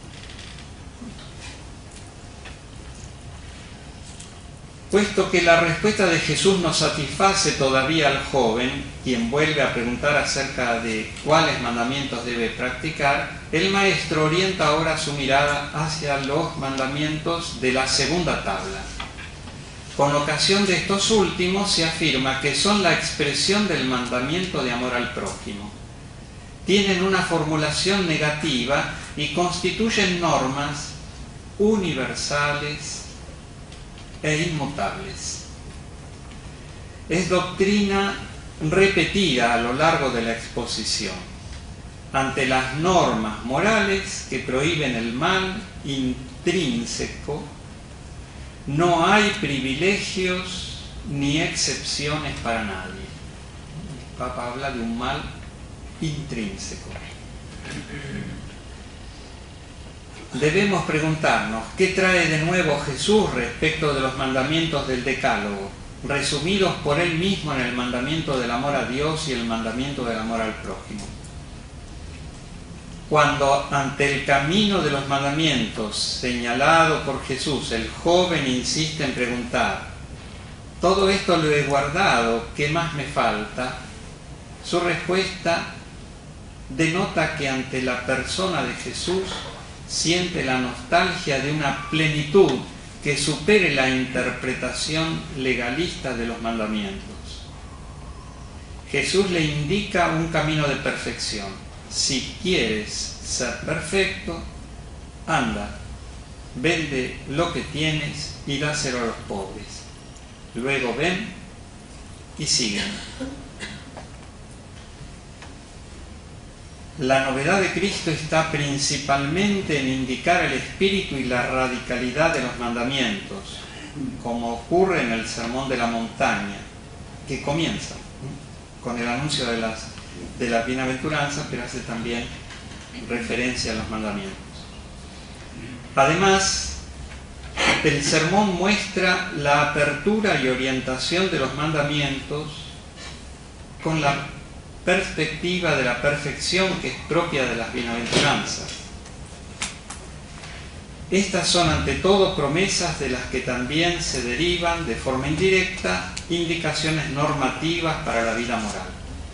Puesto que la respuesta de Jesús no satisface todavía al joven, quien vuelve a preguntar acerca de cuáles mandamientos debe practicar, el maestro orienta ahora su mirada hacia los mandamientos de la segunda tabla. Con ocasión de estos últimos se afirma que son la expresión del mandamiento de amor al prójimo. Tienen una formulación negativa y constituyen normas universales e inmutables. Es doctrina repetida a lo largo de la exposición. Ante las normas morales que prohíben el mal intrínseco, no hay privilegios ni excepciones para nadie. El Papa habla de un mal intrínseco. Debemos preguntarnos, ¿qué trae de nuevo Jesús respecto de los mandamientos del Decálogo, resumidos por él mismo en el mandamiento del amor a Dios y el mandamiento del amor al prójimo? Cuando ante el camino de los mandamientos señalado por Jesús, el joven insiste en preguntar, todo esto lo he guardado, ¿qué más me falta?, su respuesta denota que ante la persona de Jesús siente la nostalgia de una plenitud que supere la interpretación legalista de los mandamientos. Jesús le indica un camino de perfección. Si quieres ser perfecto, anda, vende lo que tienes y dáselo a los pobres. Luego ven y sígueme. La novedad de Cristo está principalmente en indicar el espíritu y la radicalidad de los mandamientos, como ocurre en el Sermón de la Montaña, que comienza con el anuncio de las bienaventuranzas, pero hace también referencia a los mandamientos. Además, el sermón muestra la apertura y orientación de los mandamientos con la perspectiva de la perfección que es propia de las bienaventuranzas. Estas son ante todo promesas de las que también se derivan de forma indirecta indicaciones normativas para la vida moral.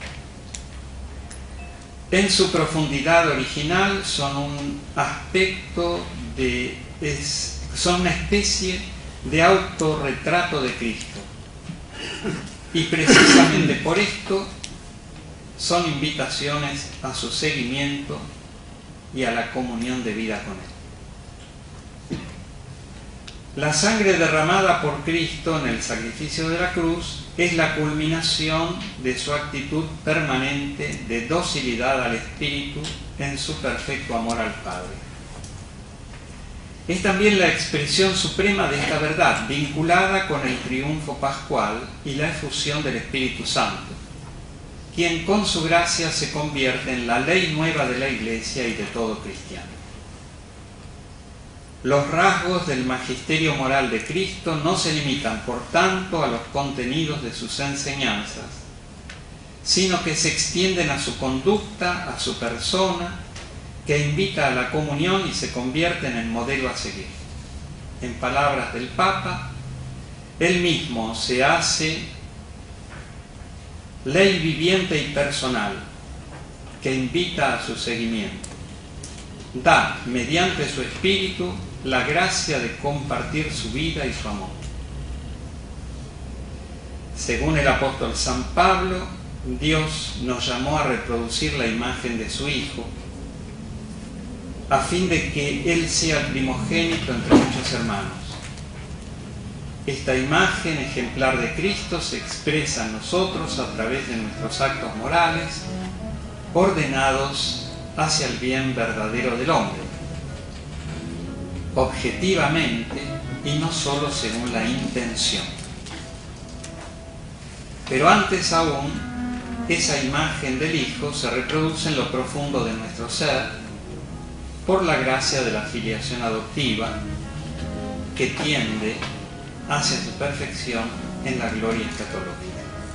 En su profundidad original son un aspecto son una especie de autorretrato de Cristo, y precisamente por esto son invitaciones a su seguimiento y a la comunión de vida con Él. La sangre derramada por Cristo en el sacrificio de la cruz es la culminación de su actitud permanente de docilidad al Espíritu en su perfecto amor al Padre. Es también la expresión suprema de esta verdad, vinculada con el triunfo pascual y la efusión del Espíritu Santo, quien con su gracia se convierte en la ley nueva de la Iglesia y de todo cristiano. Los rasgos del magisterio moral de Cristo no se limitan, por tanto, a los contenidos de sus enseñanzas, sino que se extienden a su conducta, a su persona, que invita a la comunión y se convierten en modelo a seguir. En palabras del Papa, él mismo se hace ley viviente y personal, que invita a su seguimiento. Da, mediante su espíritu, la gracia de compartir su vida y su amor. Según el apóstol San Pablo, Dios nos llamó a reproducir la imagen de su Hijo, a fin de que Él sea el primogénito entre muchos hermanos. Esta imagen ejemplar de Cristo se expresa en nosotros a través de nuestros actos morales, ordenados hacia el bien verdadero del hombre, objetivamente y no solo según la intención. Pero antes aún, esa imagen del Hijo se reproduce en lo profundo de nuestro ser por la gracia de la filiación adoptiva que tiende hacia su perfección en la gloria escatológica.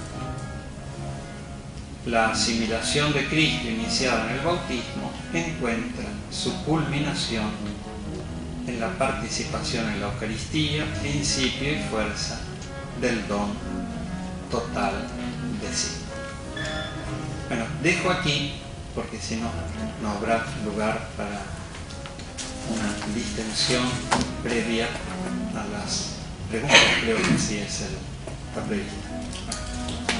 La asimilación de Cristo iniciada en el bautismo encuentra su culminación en la participación en la Eucaristía, principio y fuerza del don total de sí. Bueno, dejo aquí porque si no, no habrá lugar para una distensión previa a las preguntas. Creo que sí es la prevista.